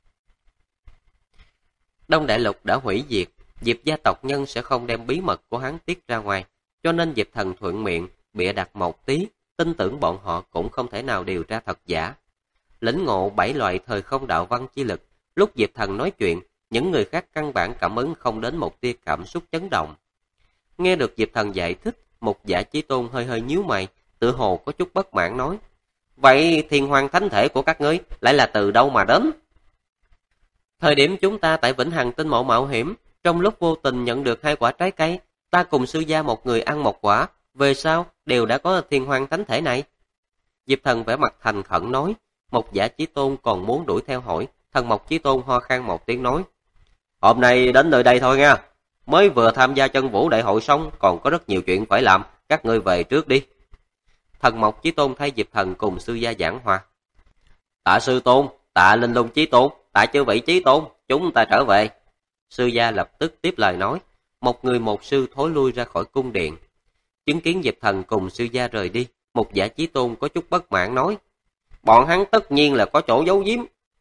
S1: Đông Đại Lục đã hủy diệt, Diệp gia tộc nhân sẽ không đem bí mật của hắn tiết ra ngoài, cho nên Diệp Thần thuận miệng, bịa đặt một tí, tin tưởng bọn họ cũng không thể nào điều ra thật giả. Lĩnh ngộ 7 loại thời không đạo văn chi lực, lúc Diệp Thần nói chuyện, những người khác căn bản cảm ứng không đến một tia cảm xúc chấn động. Nghe được Diệp Thần giải thích, Mục Giả Chí Tôn hơi hơi nhíu mày, tự hồ có chút bất mãn nói. Vậy thiên hoàng thánh thể của các ngươi lại là từ đâu mà đến? Thời điểm chúng ta tại Vĩnh Hằng tinh mộ mạo hiểm, trong lúc vô tình nhận được 2 quả trái cây, ta cùng sư gia một người ăn 1 quả, về sau đều đã có thiên hoàng thánh thể này. Diệp Thần vẻ mặt thành khẩn nói, Mục Giả Chí Tôn còn muốn đuổi theo hỏi, Thần Mộc Chí Tôn ho khan một tiếng nói. Hôm nay đến nơi đây thôi nha, mới vừa tham gia chân vũ đại hội xong, còn có rất nhiều chuyện phải làm, các ngươi về trước đi. Thần Mộc Chí Tôn thay Diệp Thần cùng sư gia giảng hòa. Tạ sư tôn, tạ Linh Lung Chí Tôn, tạ chư vị Chí Tôn, chúng ta trở về. Sư gia lập tức tiếp lời nói, một người một sư thối lui ra khỏi cung điện. Chứng kiến Diệp Thần cùng sư gia rời đi, Mục Giả Chí Tôn có chút bất mãn nói, bọn hắn tất nhiên là có chỗ giấu giếm.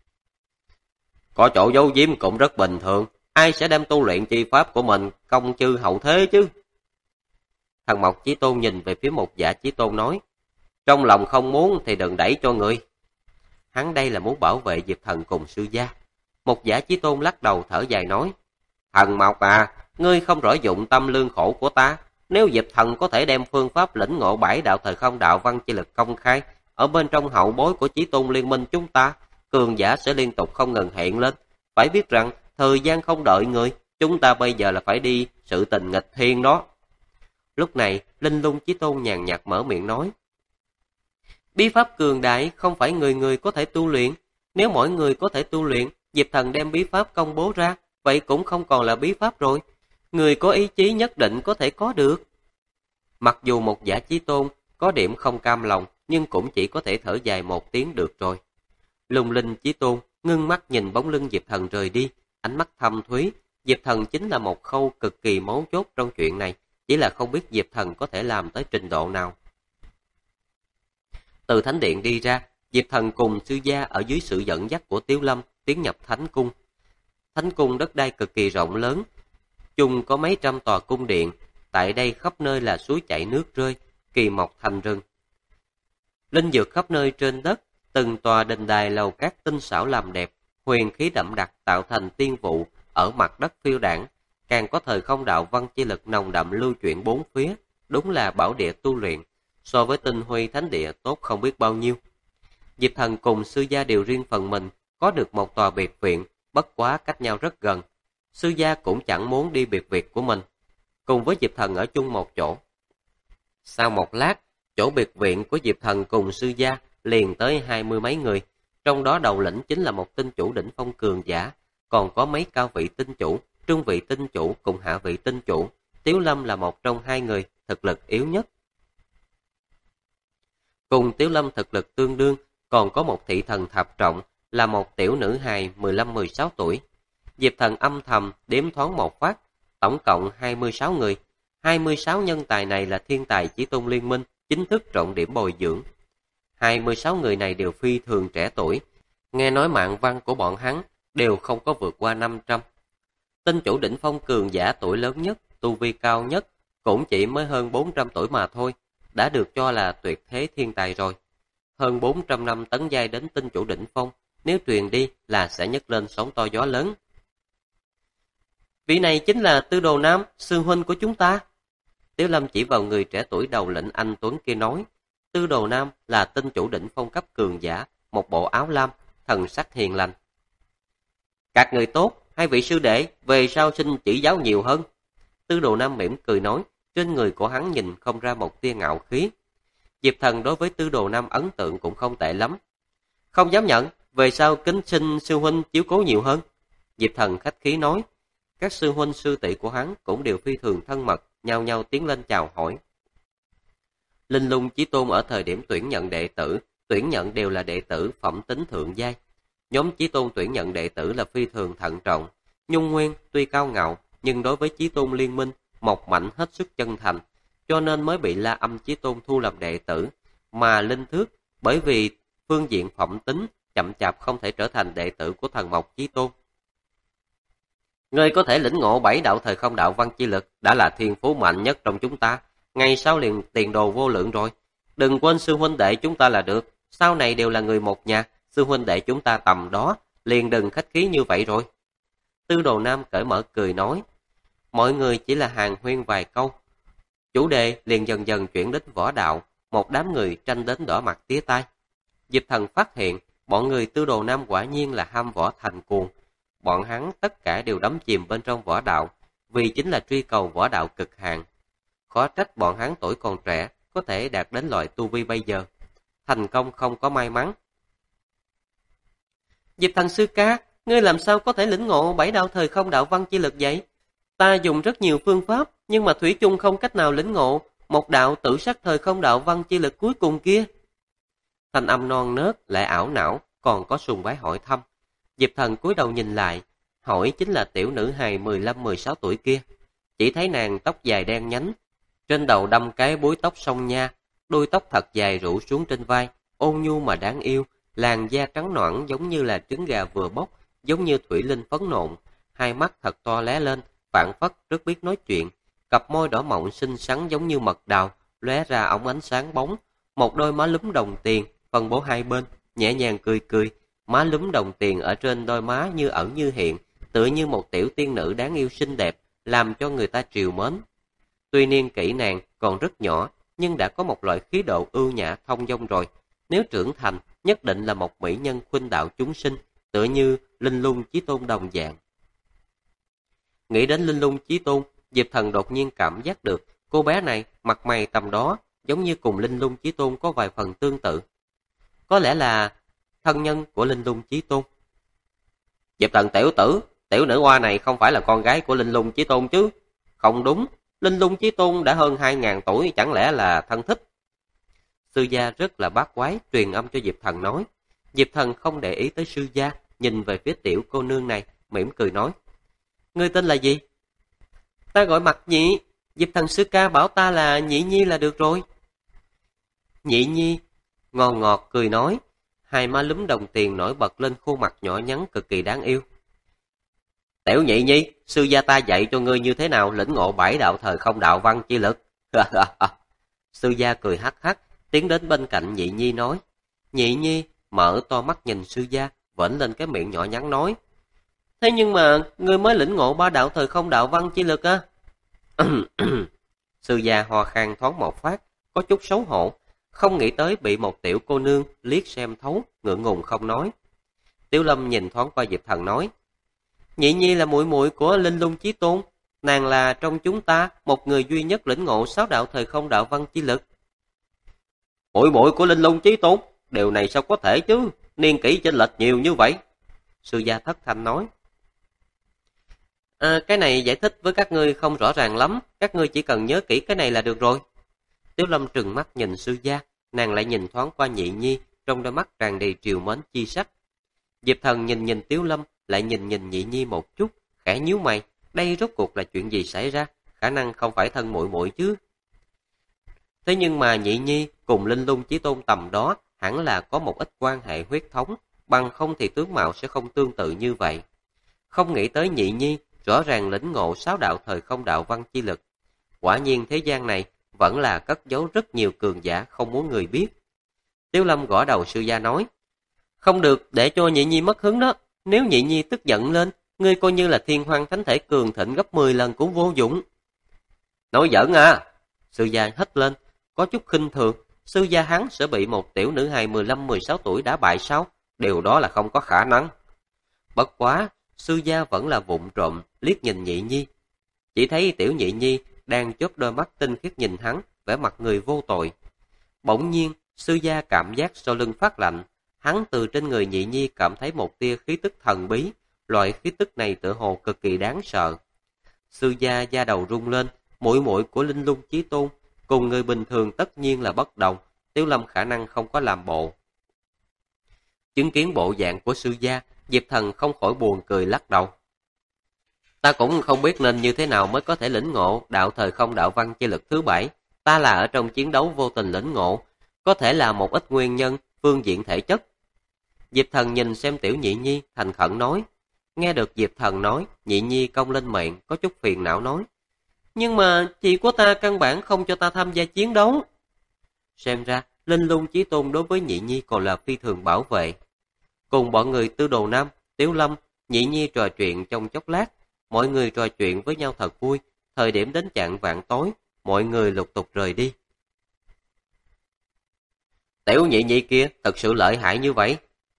S1: Có chỗ giấu giếm cũng rất bình thường, ai sẽ đem tu luyện chi pháp của mình công chư hậu thế chứ? Thần Mộc Chí Tôn nhìn về phía Mục Giả Chí Tôn nói, trong lòng không muốn thì đừng đẩy cho người. Hắn đây là muốn bảo vệ Diệp Thần cùng sư gia. Mục Giả Chí Tôn lắc đầu thở dài nói, Thần Mộc à, ngươi không rõ dụng tâm lương khổ của ta. Nếu Diệp Thần có thể đem phương pháp lĩnh ngộ 7 đạo thời không đạo văn chi lực công khai, ở bên trong hậu bối của Chí Tôn liên minh chúng ta, cường giả sẽ liên tục không ngừng hiện lên. Phải biết rằng, thời gian không đợi người, chúng ta bây giờ là phải đi sự tình nghịch thiên đó. Lúc này, Linh Lung Chí Tôn nhàn nhạt mở miệng nói, bí pháp cường đại không phải người người có thể tu luyện. Nếu mỗi người có thể tu luyện, Diệp Thần đem bí pháp công bố ra, vậy cũng không còn là bí pháp rồi. Người có ý chí nhất định có thể có được. Mặc dù Mục Giả Chí Tôn có điểm không cam lòng, nhưng cũng chỉ có thể thở dài một tiếng được rồi. Lung Linh Chí Tôn ngưng mắt nhìn bóng lưng Diệp Thần rời đi, ánh mắt thâm thúy. Diệp Thần chính là một khâu cực kỳ mấu chốt trong chuyện này, chỉ là không biết Diệp Thần có thể làm tới trình độ nào. Từ thánh điện đi ra, Diệp Thần cùng sư gia ở dưới sự dẫn dắt của Tiếu Lâm tiến nhập thánh cung. Thánh cung đất đai cực kỳ rộng lớn, chung có mấy trăm tòa cung điện, tại đây khắp nơi là suối chảy nước rơi, kỳ mọc thành rừng. Linh dược khắp nơi trên đất, từng tòa đình đài lầu các tinh xảo làm đẹp, huyền khí đậm đặc tạo thành tiên vụ ở mặt đất phiêu đảng. càng có thời không đạo văn chi lực nồng đậm lưu chuyển bốn phía, đúng là bảo địa tu luyện, so với tinh huy thánh địa tốt không biết bao nhiêu. Diệp Thần cùng sư gia đều riêng phần mình, có được một tòa biệt viện, bất quá cách nhau rất gần. Sư gia cũng chẳng muốn đi biệt viện của mình, cùng với Diệp Thần ở chung một chỗ. Sau một lát, chỗ biệt viện của Diệp Thần cùng sư gia liền tới 20 mấy người, trong đó đầu lĩnh chính là một tinh chủ đỉnh phong cường giả, còn có mấy cao vị tinh chủ, trung vị tinh chủ cùng hạ vị tinh chủ. Tiếu Lâm là một trong hai người thực lực yếu nhất. Cùng Tiếu Lâm thực lực tương đương, còn có một thị thần thập trọng, là một tiểu nữ hài 15-16 tuổi. Diệp Thần âm thầm đếm thoáng một phát, tổng cộng 26 người. 26 nhân tài này là thiên tài Chí Tôn Liên Minh, chính thức trọng điểm bồi dưỡng. 26 người này đều phi thường trẻ tuổi, nghe nói mạng văn của bọn hắn đều không có vượt qua 500. Tinh chủ đỉnh phong cường giả tuổi lớn nhất, tu vi cao nhất, cũng chỉ mới hơn 400 tuổi mà thôi, đã được cho là tuyệt thế thiên tài rồi. Hơn 400 năm tấn giai đến tinh chủ đỉnh phong, nếu truyền đi là sẽ nhấc lên sóng to gió lớn. Vị này chính là Tư Đồ Nam, sư huynh của chúng ta. Tiếu Lâm chỉ vào người trẻ tuổi đầu lĩnh anh Tuấn kia nói, Tư Đồ Nam là tinh chủ đỉnh phong cấp cường giả, một bộ áo lam, thần sắc hiền lành. Các người tốt, hai vị sư đệ, về sau xin chỉ giáo nhiều hơn. Tư Đồ Nam mỉm cười nói, trên người của hắn nhìn không ra một tia ngạo khí. Diệp Thần đối với Tư Đồ Nam ấn tượng cũng không tệ lắm. Không dám nhận, về sau kính xin sư huynh chiếu cố nhiều hơn. Diệp Thần khách khí nói, các sư huynh sư tỷ của hắn cũng đều phi thường thân mật, nhao nhao tiến lên chào hỏi. Linh Lung Chí Tôn ở thời điểm tuyển nhận đệ tử, tuyển nhận đều là đệ tử phẩm tính thượng giai. Nhóm Chí Tôn tuyển nhận đệ tử là phi thường thận trọng. Nhung Nguyên tuy cao ngạo, nhưng đối với Chí Tôn Liên Minh, mộc mảnh hết sức chân thành, cho nên mới bị La Âm Chí Tôn thu làm đệ tử. Mà Linh Thước, bởi vì phương diện phẩm tính, chậm chạp không thể trở thành đệ tử của thần Mộc Chí Tôn. Ngươi có thể lĩnh ngộ 7 đạo thời không đạo văn chi lực, đã là thiên phú mạnh nhất trong chúng ta, ngày sau liền tiền đồ vô lượng rồi. Đừng quên sư huynh đệ chúng ta là được, sau này đều là người một nhà, sư huynh đệ chúng ta tầm đó, liền đừng khách khí như vậy rồi. Tư Đồ Nam cởi mở cười nói, mọi người chỉ là hàn huyên vài câu. Chủ đề liền dần dần chuyển đến võ đạo, một đám người tranh đến đỏ mặt tía tai. Diệp Thần phát hiện, bọn người Tư Đồ Nam quả nhiên là ham võ thành cuồng. Bọn hắn tất cả đều đắm chìm bên trong võ đạo, vì chính là truy cầu võ đạo cực hạn. Khó trách bọn hắn tuổi còn trẻ, có thể đạt đến loại tu vi bây giờ. Thành công không có may mắn. Diệp Thần sư ca, ngươi làm sao có thể lĩnh ngộ 7 đạo thời không đạo văn chi lực vậy? Ta dùng rất nhiều phương pháp, nhưng mà thủy chung không cách nào lĩnh ngộ một đạo tự sắc thời không đạo văn chi lực cuối cùng kia. Thanh âm non nớt, lại ảo não, còn có sùng bái hỏi thăm. Diệp Thần cúi đầu nhìn lại, hỏi chính là tiểu nữ hài 15-16 tuổi kia. Chỉ thấy nàng tóc dài đen nhánh, trên đầu đâm cái búi tóc song nha, đuôi tóc thật dài rủ xuống trên vai, ôn nhu mà đáng yêu, làn da trắng nõn giống như là trứng gà vừa bóc, giống như thủy linh phấn nộn, hai mắt thật to lé lên, phảng phất rất biết nói chuyện, cặp môi đỏ mọng xinh xắn giống như mật đào, lóe ra ống ánh sáng bóng, một đôi má lúm đồng tiền, phân bố hai bên, nhẹ nhàng cười cười, má lúm đồng tiền ở trên đôi má như ẩn như hiện, tựa như một tiểu tiên nữ đáng yêu xinh đẹp, làm cho người ta trìu mến. Tuy niên kỷ nàng còn rất nhỏ, nhưng đã có một loại khí độ ưu nhã thông dong rồi. Nếu trưởng thành, nhất định là một mỹ nhân khuynh đạo chúng sinh, tựa như Linh Lung Chí Tôn đồng dạng. Nghĩ đến Linh Lung Chí Tôn, Diệp Thần đột nhiên cảm giác được cô bé này mặt mày tầm đó, giống như cùng Linh Lung Chí Tôn có vài phần tương tự. Có lẽ là thân nhân của Linh Lung Chí Tôn. Diệp Thần tiểu tử, tiểu nữ hoa này không phải là con gái của Linh Lung Chí Tôn chứ? Không đúng, Linh Lung Chí Tôn đã hơn 2000 tuổi, chẳng lẽ là thân thích? Sư gia rất là bát quái, truyền âm cho Diệp Thần nói. Diệp Thần không để ý tới sư gia, nhìn về phía tiểu cô nương này, mỉm cười nói. Ngươi tên là gì? Ta gọi Mặc Nhị, Diệp Thần sư ca bảo ta là Nhị Nhi là được rồi. Nhị Nhi ngon ngọt cười nói, hai má lúm đồng tiền nổi bật lên khuôn mặt nhỏ nhắn cực kỳ đáng yêu. Tiểu Nhị Nhi, sư gia ta dạy cho ngươi như thế nào lĩnh ngộ 7 đạo thời không đạo văn chi lực. Sư gia cười hắc hắc, tiến đến bên cạnh Nhị Nhi nói. Nhị Nhi mở to mắt nhìn sư gia, vểnh lên cái miệng nhỏ nhắn nói. Thế nhưng mà ngươi mới lĩnh ngộ ba đạo thời không đạo văn chi lực á. Sư gia ho khan thoáng một phát, có chút xấu hổ, không nghĩ tới bị một tiểu cô nương liếc xem thấu, ngượng ngùng không nói. Tiểu Lâm nhìn thoáng qua Diệp Thần nói, Nhị Nhi là muội muội của Linh Lung Chí Tôn, nàng là trong chúng ta một người duy nhất lĩnh ngộ sáu đạo thời không đạo văn chi lực. Muội muội của Linh Lung Chí Tôn, điều này sao có thể chứ, niên kỷ chênh lệch nhiều như vậy. Sư gia thất thanh nói, cái này giải thích với các ngươi không rõ ràng lắm, các ngươi chỉ cần nhớ kỹ cái này là được rồi. Tiểu Lâm trừng mắt nhìn sư gia, nàng lại nhìn thoáng qua Nhị Nhi, trong đôi mắt tràn đầy triều mến chi sắc. Diệp Thần nhìn nhìn Tiểu Lâm, lại nhìn nhìn Nhị Nhi một chút, khẽ nhíu mày, đây rốt cuộc là chuyện gì xảy ra, khả năng không phải thân muội muội chứ. Thế nhưng mà Nhị Nhi cùng Linh Lung Chí Tôn tầm đó hẳn là có một ít quan hệ huyết thống, bằng không thì tướng mạo sẽ không tương tự như vậy. Không nghĩ tới Nhị Nhi rõ ràng lĩnh ngộ sáu đạo thời không đạo văn chi lực. Quả nhiên thế gian này vẫn là cất giấu rất nhiều cường giả không muốn người biết. Tiểu Lâm gõ đầu sư gia nói, không được để cho Nhị Nhi mất hứng đó, nếu Nhị Nhi tức giận lên, ngươi coi như là thiên hoang thánh thể cường thịnh gấp 10 lần cũng vô dụng. Nói giỡn à, sư gia hét lên, có chút khinh thường, sư gia hắn sẽ bị một tiểu nữ hài 15-16 tuổi đá bại sao? Điều đó là không có khả năng. Bất quá, sư gia vẫn là vụng trộm liếc nhìn Nhị Nhi. Chỉ thấy tiểu Nhị Nhi đang chớp đôi mắt tinh khiết nhìn hắn, vẻ mặt người vô tội. Bỗng nhiên, sư gia cảm giác sau lưng phát lạnh, hắn từ trên người Nhị Nhi cảm thấy một tia khí tức thần bí, loại khí tức này tựa hồ cực kỳ đáng sợ. Sư gia da đầu rung lên, muội muội của Linh Lung Chí Tôn, cùng người bình thường tất nhiên là bất đồng, Tiểu Lâm khả năng không có làm bộ. Chứng kiến bộ dạng của sư gia, Diệp Thần không khỏi buồn cười lắc đầu. Ta cũng không biết nên như thế nào mới có thể lĩnh ngộ đạo thời không đạo văn chi lực thứ 7. Ta là ở trong chiến đấu vô tình lĩnh ngộ, có thể là một ít nguyên nhân, phương diện thể chất. Diệp Thần nhìn xem tiểu Nhị Nhi, thành khẩn nói. Nghe được Diệp Thần nói, Nhị Nhi cong lên miệng, có chút phiền não nói. Nhưng mà chị của ta căn bản không cho ta tham gia chiến đấu. Xem ra, Linh Lung Chí Tôn đối với Nhị Nhi còn là phi thường bảo vệ. Cùng bọn người Tư Đồ Nam, Tiểu Lâm, Nhị Nhi trò chuyện trong chốc lát, mọi người trò chuyện với nhau thật vui, thời điểm đến chạng vạng tối, mọi người lục tục rời đi. Tiểu Nhị Nhi kia thật sự lợi hại như vậy.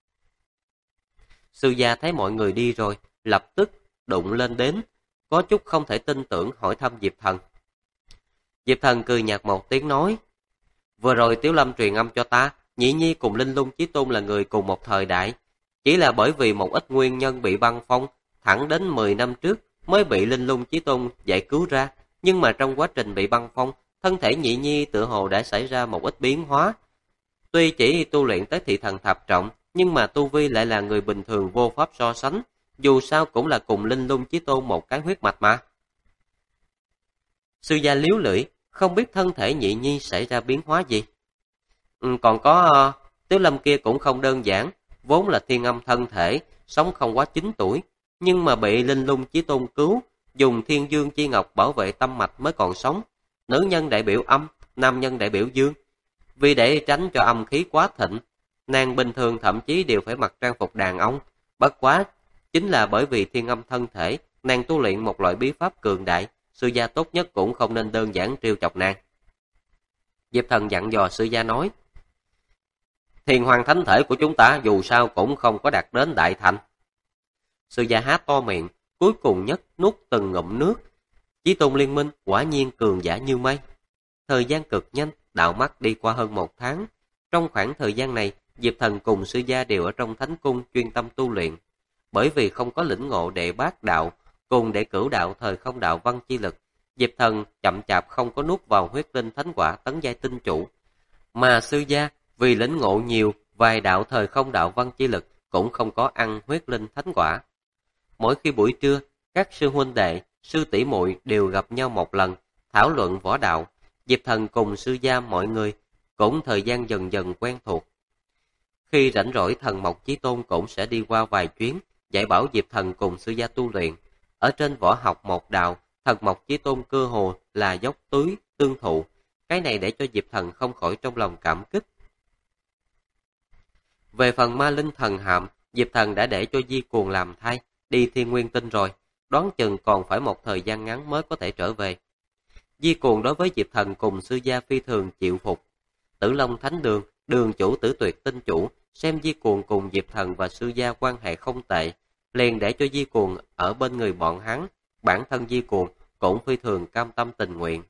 S1: Sư gia thấy mọi người đi rồi, lập tức đụng lên đến, có chút không thể tin tưởng hỏi thăm Diệp Thần. Diệp Thần cười nhạt một tiếng nói, vừa rồi Tiểu Lâm truyền âm cho ta, Nhị Nhi cùng Linh Lung Chí Tôn là người cùng một thời đại, chỉ là bởi vì một ít nguyên nhân bị băng phong, thẳng đến 10 năm trước mới bị Linh Lung Chí Tôn giải cứu ra, nhưng mà trong quá trình bị băng phong, thân thể Nhị Nhi tựa hồ đã xảy ra một ít biến hóa. Tuy chỉ tu luyện tới thị thần thập trọng, nhưng mà tu vi lại là người bình thường vô pháp so sánh, dù sao cũng là cùng Linh Lung Chí Tôn một cái huyết mạch mà. Sư gia liếu lưỡi, không biết thân thể Nhị Nhi xảy ra biến hóa gì. Còn có Tiểu Lâm kia cũng không đơn giản, vốn là thiên âm thân thể, sống không quá 9 tuổi, nhưng mà bị Linh Lung Chí Tôn cứu, dùng Thiên Dương Chi Ngọc bảo vệ tâm mạch mới còn sống. Nữ nhân đại biểu âm, nam nhân đại biểu dương. Vì để tránh cho âm khí quá thịnh, nàng bình thường thậm chí đều phải mặc trang phục đàn ông. Bất quá, chính là bởi vì thiên âm thân thể, nàng tu luyện một loại bí pháp cường đại, sư gia tốt nhất cũng không nên đơn giản trêu chọc nàng. Diệp Thần dặn dò sư gia nói, Thiên Hoàng thánh thể của chúng ta dù sao cũng không có đạt đến đại thành. Sư gia há to miệng, cuối cùng nhất nuốt từng ngụm nước. Chí Tôn liên minh quả nhiên cường giả như mây. Thời gian cực nhanh, đạo mắt đi qua hơn 1 tháng. Trong khoảng thời gian này, Diệp Thần cùng sư gia đều ở trong thánh cung chuyên tâm tu luyện. Bởi vì không có lĩnh ngộ đệ bát đạo, cùng đệ cửu đạo thời không đạo văn chi lực, Diệp Thần chậm chạp không có nuốt vào huyết linh thánh quả tấn giai tinh chủ. Mà sư gia vì lĩnh ngộ nhiều vài đạo thời không đạo văn chi lực cũng không có ăn huyết linh thánh quả. Mỗi khi buổi trưa, các sư huynh đệ, sư tỷ muội đều gặp nhau một lần, thảo luận võ đạo. Diệp Thần cùng sư gia mọi người cũng thời gian dần dần quen thuộc. Khi rảnh rỗi, Thần Mộc Chí Tôn cũng sẽ đi qua vài chuyến, dạy bảo Diệp Thần cùng sư gia tu luyện. Ở trên võ học một đạo, Thần Mộc Chí Tôn cơ hồ là dốc túi tương thụ. Cái này để cho Diệp Thần không khỏi trong lòng cảm kích. Về phần Ma Linh Thần Hạm, Diệp Thần đã để cho Di Cuồng làm thay, đi Thiên Nguyên Tinh rồi, đoán chừng còn phải một thời gian ngắn mới có thể trở về. Di Cuồng đối với Diệp Thần cùng sư gia phi thường chịu phục. Tử Long Thánh Đường, đường chủ Tử Tuyệt Tinh chủ, xem Di Cuồng cùng Diệp Thần và sư gia quan hệ không tệ, liền để cho Di Cuồng ở bên người bọn hắn, bản thân Di Cuồng cũng phi thường cam tâm tình nguyện.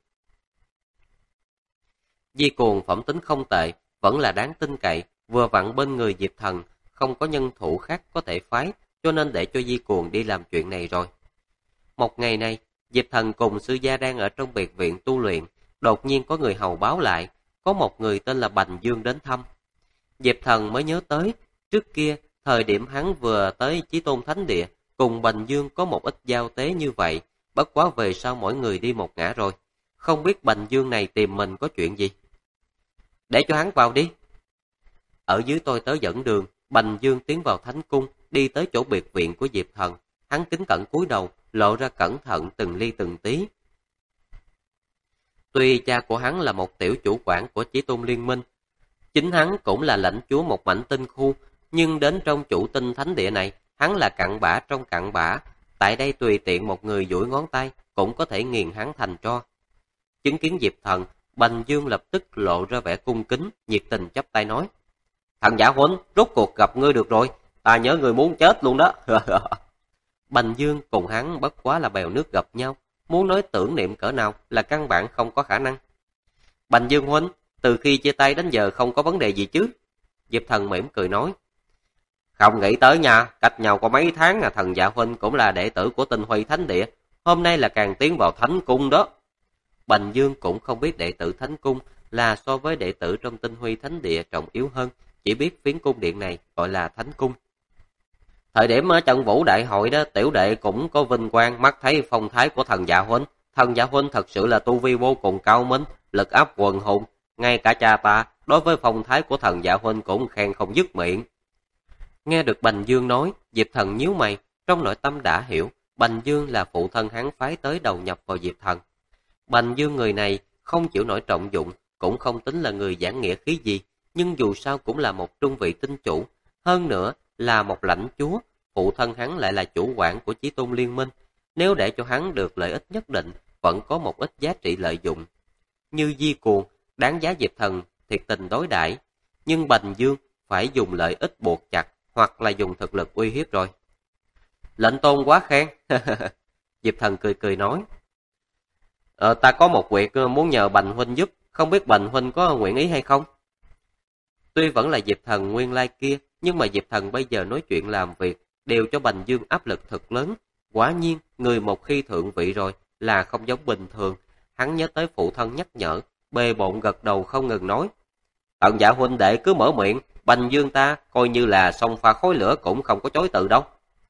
S1: Di Cuồng phẩm tính không tệ, vẫn là đáng tin cậy, vừa vặn bên người Diệp Thần, không có nhân thủ khác có thể phái, cho nên để cho Di Cuồng đi làm chuyện này rồi. Một ngày này, Diệp Thần cùng sư gia đang ở trong biệt viện tu luyện, đột nhiên có người hầu báo lại, có một người tên là Bành Dương đến thăm. Diệp Thần mới nhớ tới, trước kia, thời điểm hắn vừa tới Chí Tôn Thánh Địa, cùng Bành Dương có một ít giao tế như vậy, bất quá về sau mỗi người đi một ngả rồi. Không biết Bành Dương này tìm mình có chuyện gì. Để cho hắn vào đi. Ở dưới tôi tớ dẫn đường, Bành Dương tiến vào Thánh Cung, đi tới chỗ biệt viện của Diệp Thần. Hắn kính cẩn cúi đầu, lộ ra cẩn thận từng ly từng tí. Tuy cha của hắn là một tiểu chủ quản của Chí Tôn Liên Minh, chính hắn cũng là lãnh chúa một mảnh tinh khu, nhưng đến trong chủ tinh thánh địa này, hắn là cặn bã trong cặn bã. Tại đây tùy tiện một người duỗi ngón tay, cũng có thể nghiền hắn thành tro. Chứng kiến Diệp Thần, Bành Dương lập tức lộ ra vẻ cung kính, nhiệt tình chắp tay nói. Thần Giả Huynh, rốt cuộc gặp ngươi được rồi, ta nhớ ngươi muốn chết luôn đó. Bành Dương cùng hắn bất quá là bèo nước gặp nhau, muốn nói tưởng niệm cỡ nào là căn bản không có khả năng. Bành Dương huynh, từ khi chia tay đến giờ không có vấn đề gì chứ? Diệp Thần mỉm cười nói. Không nghĩ tới nha, cách nhau có mấy tháng Thần Dạ huynh cũng là đệ tử của Tinh Huy Thánh Địa, hôm nay là càng tiến vào Thánh Cung đó. Bành Dương cũng không biết đệ tử Thánh Cung là so với đệ tử trong Tinh Huy Thánh Địa trọng yếu hơn, chỉ biết phiến cung điện này gọi là Thánh Cung. Thời điểm ở trận Vũ Đại hội đó, tiểu đệ cũng có vinh quang mắt thấy phong thái của Thần Dạ huynh. Thần Dạ huynh thật sự là tu vi vô cùng cao minh, lực áp quần hùng, ngay cả cha ta đối với phong thái của Thần Dạ huynh cũng khen không dứt miệng. Nghe được Bành Dương nói, Diệp Thần nhíu mày, trong nội tâm đã hiểu, Bành Dương là phụ thân hắn phái tới đầu nhập vào Diệp Thần. Bành Dương người này không chịu nổi trọng dụng, cũng không tính là người giảng nghĩa khí gì, nhưng dù sao cũng là một trung vị tinh chủ, hơn nữa là một lãnh chúa, phụ thân hắn lại là chủ quản của Chí Tôn Liên Minh, nếu để cho hắn được lợi ích nhất định, vẫn có một ít giá trị lợi dụng. Như Di Cuồng, đáng giá Diệp Thần thiệt tình đối đãi, nhưng Bành Dương phải dùng lợi ích buộc chặt, hoặc là dùng thực lực uy hiếp rồi. Lệnh tôn quá khen. Diệp Thần cười cười nói. Ta có một việc muốn nhờ Bành huynh giúp, không biết Bành huynh có nguyện ý hay không? Tuy vẫn là Diệp Thần nguyên lai kia, nhưng mà Diệp Thần bây giờ nói chuyện làm việc đều cho Bành Dương áp lực thật lớn. Quả nhiên, người một khi thượng vị rồi là không giống bình thường. Hắn nhớ tới phụ thân nhắc nhở, bề bộn gật đầu không ngừng nói. Tận Dạ huynh đệ cứ mở miệng, Bành Dương ta coi như là xông pha khói lửa cũng không có chối từ đâu.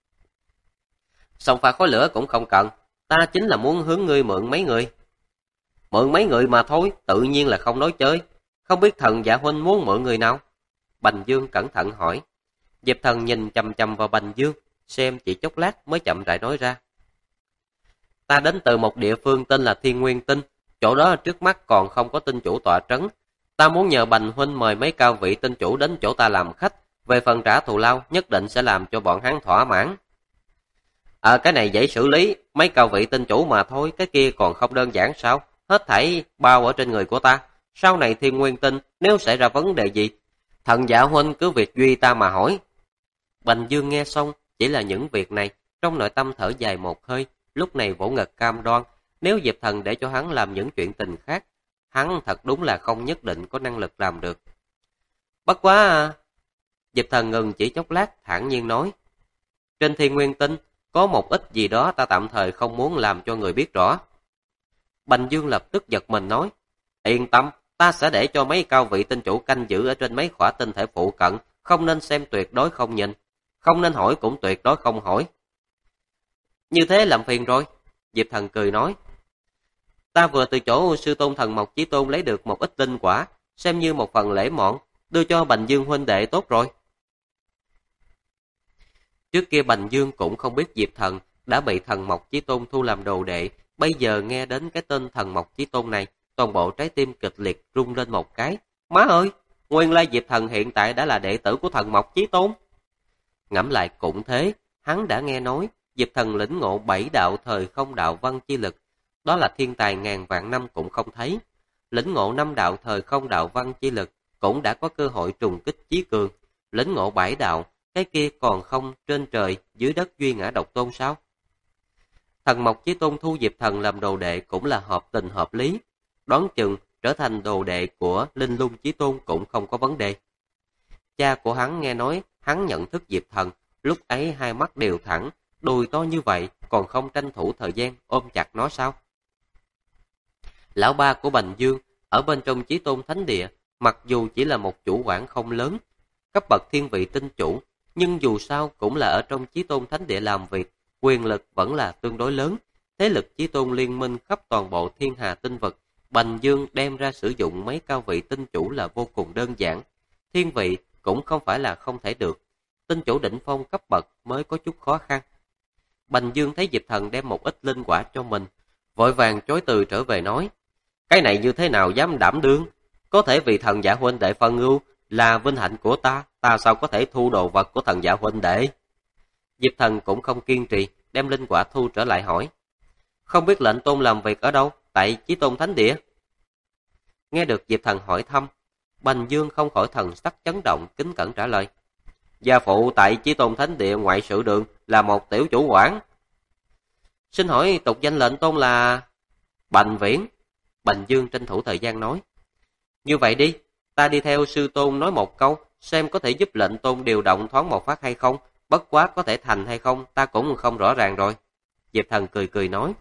S1: Xông pha khói lửa cũng không cần, ta chính là muốn hướng ngươi mượn mấy người. Mượn mấy người mà thôi, tự nhiên là không nói chơi. Không biết Thần Dạ huynh muốn mượn người nào? Bành Dương cẩn thận hỏi. Diệp Thần nhìn chằm chằm vào Bành Dương, xem chỉ chốc lát mới chậm rãi nói ra. Ta đến từ một địa phương tên là Thiên Nguyên Tinh, chỗ đó trước mắt còn không có tinh chủ tọa trấn. Ta muốn nhờ Bành huynh mời mấy cao vị tinh chủ đến chỗ ta làm khách, về phần trả thù lao nhất định sẽ làm cho bọn hắn thỏa mãn. Cái này dễ xử lý, mấy cao vị tinh chủ mà thôi, cái kia còn không đơn giản sao? Hết thảy bao ở trên người của ta. Sau này Thiên Nguyên Tinh nếu xảy ra vấn đề gì, Thần Dạ huynh cứ việc duy ta mà hỏi. Bành Dương nghe xong chỉ là những việc này, trong nội tâm thở dài một hơi, lúc này vỗ ngực cam đoan, nếu Diệp Thần để cho hắn làm những chuyện tình khác, hắn thật đúng là không nhất định có năng lực làm được. Bất quá, Diệp Thần ngừng chỉ chốc lát, thản nhiên nói, trên Thiên Nguyên Tinh có một ít gì đó ta tạm thời không muốn làm cho người biết rõ. Bành Dương lập tức giật mình nói, yên tâm, ta sẽ để cho mấy cao vị tinh chủ canh giữ ở trên mấy khỏa tinh thể phụ cận, không nên xem tuyệt đối không nhìn, không nên hỏi cũng tuyệt đối không hỏi. Như thế làm phiền rồi, Diệp Thần cười nói. Ta vừa từ chỗ sư tôn Thần Mộc Chí Tôn lấy được một ít tinh quả, xem như một phần lễ mọn, đưa cho Bành Dương huynh đệ tốt rồi. Trước kia Bành Dương cũng không biết Diệp Thần đã bị Thần Mộc Chí Tôn thu làm đồ đệ, bây giờ nghe đến cái tên Thần Mộc Chí Tôn này, toàn bộ trái tim kịch liệt rung lên một cái. Má ơi, nguyên lai Diệp Thần hiện tại đã là đệ tử của Thần Mộc Chí Tôn. Ngẫm lại cũng thế, hắn đã nghe nói, Diệp Thần lĩnh ngộ 7 đạo thời không đạo văn chi lực, đó là thiên tài ngàn vạn năm cũng không thấy. Lĩnh ngộ 5 đạo thời không đạo văn chi lực, cũng đã có cơ hội trùng kích chí cường. Lĩnh ngộ 7 đạo, cái kia còn không trên trời, dưới đất duy ngã độc tôn sao? Thần Mộc Chí Tôn thu Diệp Thần làm đồ đệ cũng là hợp tình hợp lý. Đoán chừng trở thành đồ đệ của Linh Lung Chí Tôn cũng không có vấn đề. Cha của hắn nghe nói hắn nhận thức Diệp Thần, lúc ấy hai mắt đều thẳng, đùi to như vậy còn không tranh thủ thời gian ôm chặt nó sao? Lão ba của Bành Dương ở bên trong Chí Tôn Thánh Địa, mặc dù chỉ là một chủ quản không lớn, cấp bậc thiên vị tinh chủ, nhưng dù sao cũng là ở trong Chí Tôn Thánh Địa làm việc, quyền lực vẫn là tương đối lớn. Thế lực Chí Tôn liên minh khắp toàn bộ thiên hà tinh vực, Bành Dương đem ra sử dụng mấy cao vị tinh chủ là vô cùng đơn giản. Thiên vị cũng không phải là không thể được, tinh chủ đỉnh phong cấp bậc mới có chút khó khăn. Bành Dương thấy Diệp Thần đem một ít linh quả cho mình, vội vàng chối từ trở về nói, cái này như thế nào dám đảm đương, có thể vì thần giả huynh đệ phân ưu là vinh hạnh của ta, ta sao có thể thu đồ vật của thần giả huynh đệ. Diệp Thần cũng không kiên trì, đem linh quả thu trở lại hỏi, không biết lệnh tôn làm việc ở đâu, tại Chí Tôn Thánh Địa? Nghe được Diệp Thần hỏi thăm, Bành Dương không khỏi thần sắc chấn động, kính cẩn trả lời, gia phụ tại Chí Tôn Thánh Địa ngoại sự đường là một tiểu chủ quản. Xin hỏi tục danh lệnh tôn là Bành Viễn. Bành Dương tranh thủ thời gian nói, như vậy đi, ta đi theo sư tôn nói một câu, xem có thể giúp lệnh tôn điều động thoáng một phát hay không, bất quá có thể thành hay không ta cũng không rõ ràng rồi. Diệp Thần cười cười nói.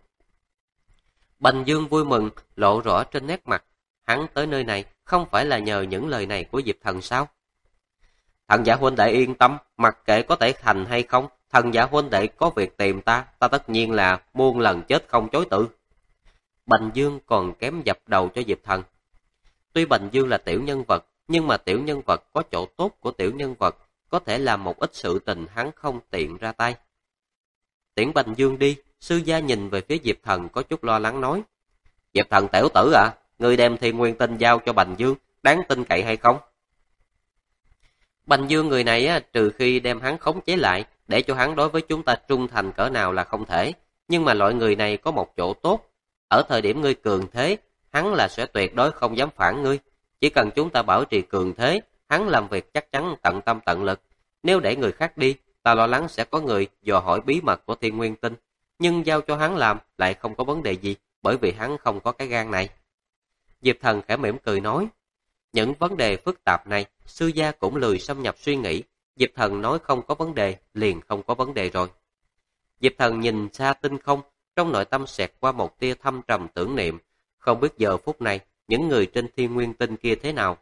S1: Bành Dương vui mừng lộ rõ trên nét mặt, hắn tới nơi này không phải là nhờ những lời này của Diệp Thần sao? Thần giả huynh đệ yên tâm, mặc kệ có thể thành hay không, thần giả huynh đệ có việc tìm ta, ta tất nhiên là muôn lần chết không chối từ. Bành Dương còn kém dập đầu cho Diệp Thần. Tuy Bành Dương là tiểu nhân vật, nhưng mà tiểu nhân vật có chỗ tốt của tiểu nhân vật, có thể làm một ít sự tình hắn không tiện ra tay. Tiễn Bành Dương đi, sư gia nhìn về phía Diệp Thần có chút lo lắng nói, Diệp Thần tiểu tử à, ngươi đem Thiên Nguyên Tinh giao cho Bành Dương, đáng tin cậy hay không? Bành Dương người này trừ khi đem hắn khống chế lại, để cho hắn đối với chúng ta trung thành cỡ nào là không thể, nhưng mà loại người này có một chỗ tốt, ở thời điểm ngươi cường thế, hắn là sẽ tuyệt đối không dám phản ngươi, chỉ cần chúng ta bảo trì cường thế, hắn làm việc chắc chắn tận tâm tận lực. Nếu để người khác đi, ta lo lắng sẽ có người dò hỏi bí mật của Thiên Nguyên Tinh, nhưng giao cho hắn làm lại không có vấn đề gì, bởi vì hắn không có cái gan này. Diệp Thần khẽ mỉm cười nói, những vấn đề phức tạp này, sư gia cũng lười xâm nhập suy nghĩ, Diệp Thần nói không có vấn đề, liền không có vấn đề rồi. Diệp Thần nhìn xa tinh không, trong nội tâm xẹt qua một tia thâm trầm tưởng niệm, không biết giờ phút này, những người trên Thiên Nguyên Tinh kia thế nào.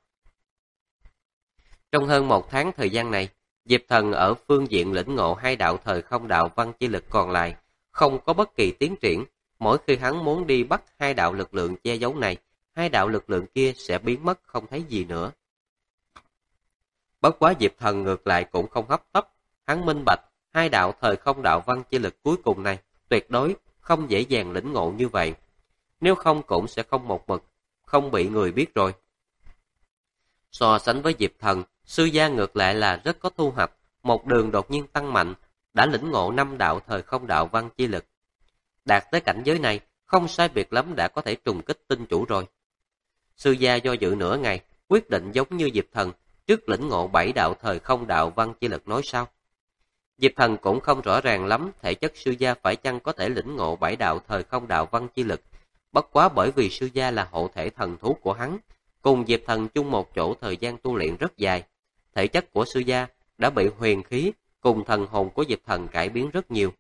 S1: Trong hơn một tháng thời gian này, Diệp Thần ở phương diện lĩnh ngộ hai đạo thời không đạo văn chi lực còn lại, không có bất kỳ tiến triển. Mỗi khi hắn muốn đi bắt hai đạo lực lượng che giấu này, hai đạo lực lượng kia sẽ biến mất không thấy gì nữa. Bất quá Diệp Thần ngược lại cũng không hấp tấp, hắn minh bạch, hai đạo thời không đạo văn chi lực cuối cùng này tuyệt đối không dễ dàng lĩnh ngộ như vậy. Nếu không cũng sẽ không một mực, không bị người biết rồi. So sánh với Diệp Thần, sư gia ngược lại là rất có thu hoạch, một đường đột nhiên tăng mạnh, đã lĩnh ngộ 5 đạo thời không đạo văn chi lực. Đạt tới cảnh giới này, không sai biệt lắm đã có thể trùng kích tinh chủ rồi. Sư gia do dự nửa ngày, quyết định giống như Diệp Thần, trước lĩnh ngộ 7 đạo thời không đạo văn chi lực nói sau. Diệp Thần cũng không rõ ràng lắm thể chất sư gia phải chăng có thể lĩnh ngộ 7 đạo thời không đạo văn chi lực. Bất quá bởi vì sư gia là hộ thể thần thú của hắn, cùng Diệp Thần chung một chỗ thời gian tu luyện rất dài. Thể chất của sư gia đã bị huyền khí cùng thần hồn của Diệp Thần cải biến rất nhiều.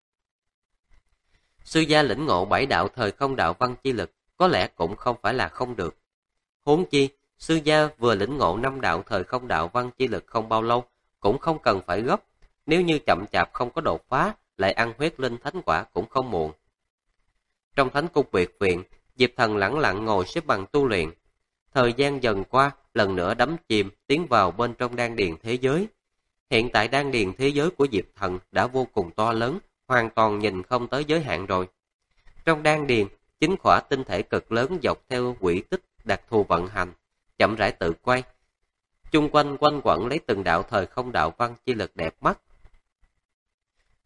S1: Sư gia lĩnh ngộ 7 đạo thời không đạo văn chi lực có lẽ cũng không phải là không được. Huống chi, sư gia vừa lĩnh ngộ 5 đạo thời không đạo văn chi lực không bao lâu, cũng không cần phải gấp. Nếu như chậm chạp không có đột phá, lại ăn huyết linh thánh quả cũng không muộn. Trong thánh cung biệt viện, Diệp Thần lẳng lặng ngồi xếp bằng tu luyện. Thời gian dần qua, lần nữa đắm chìm tiến vào bên trong đan điền thế giới. Hiện tại đan điền thế giới của Diệp Thần đã vô cùng to lớn, hoàn toàn nhìn không tới giới hạn rồi. Trong đan điền, 9 khỏa tinh thể cực lớn dọc theo quỹ tích đặc thù vận hành, chậm rãi tự quay. Chung quanh quanh quẩn lấy từng đạo thời không đạo văn chi lực đẹp mắt.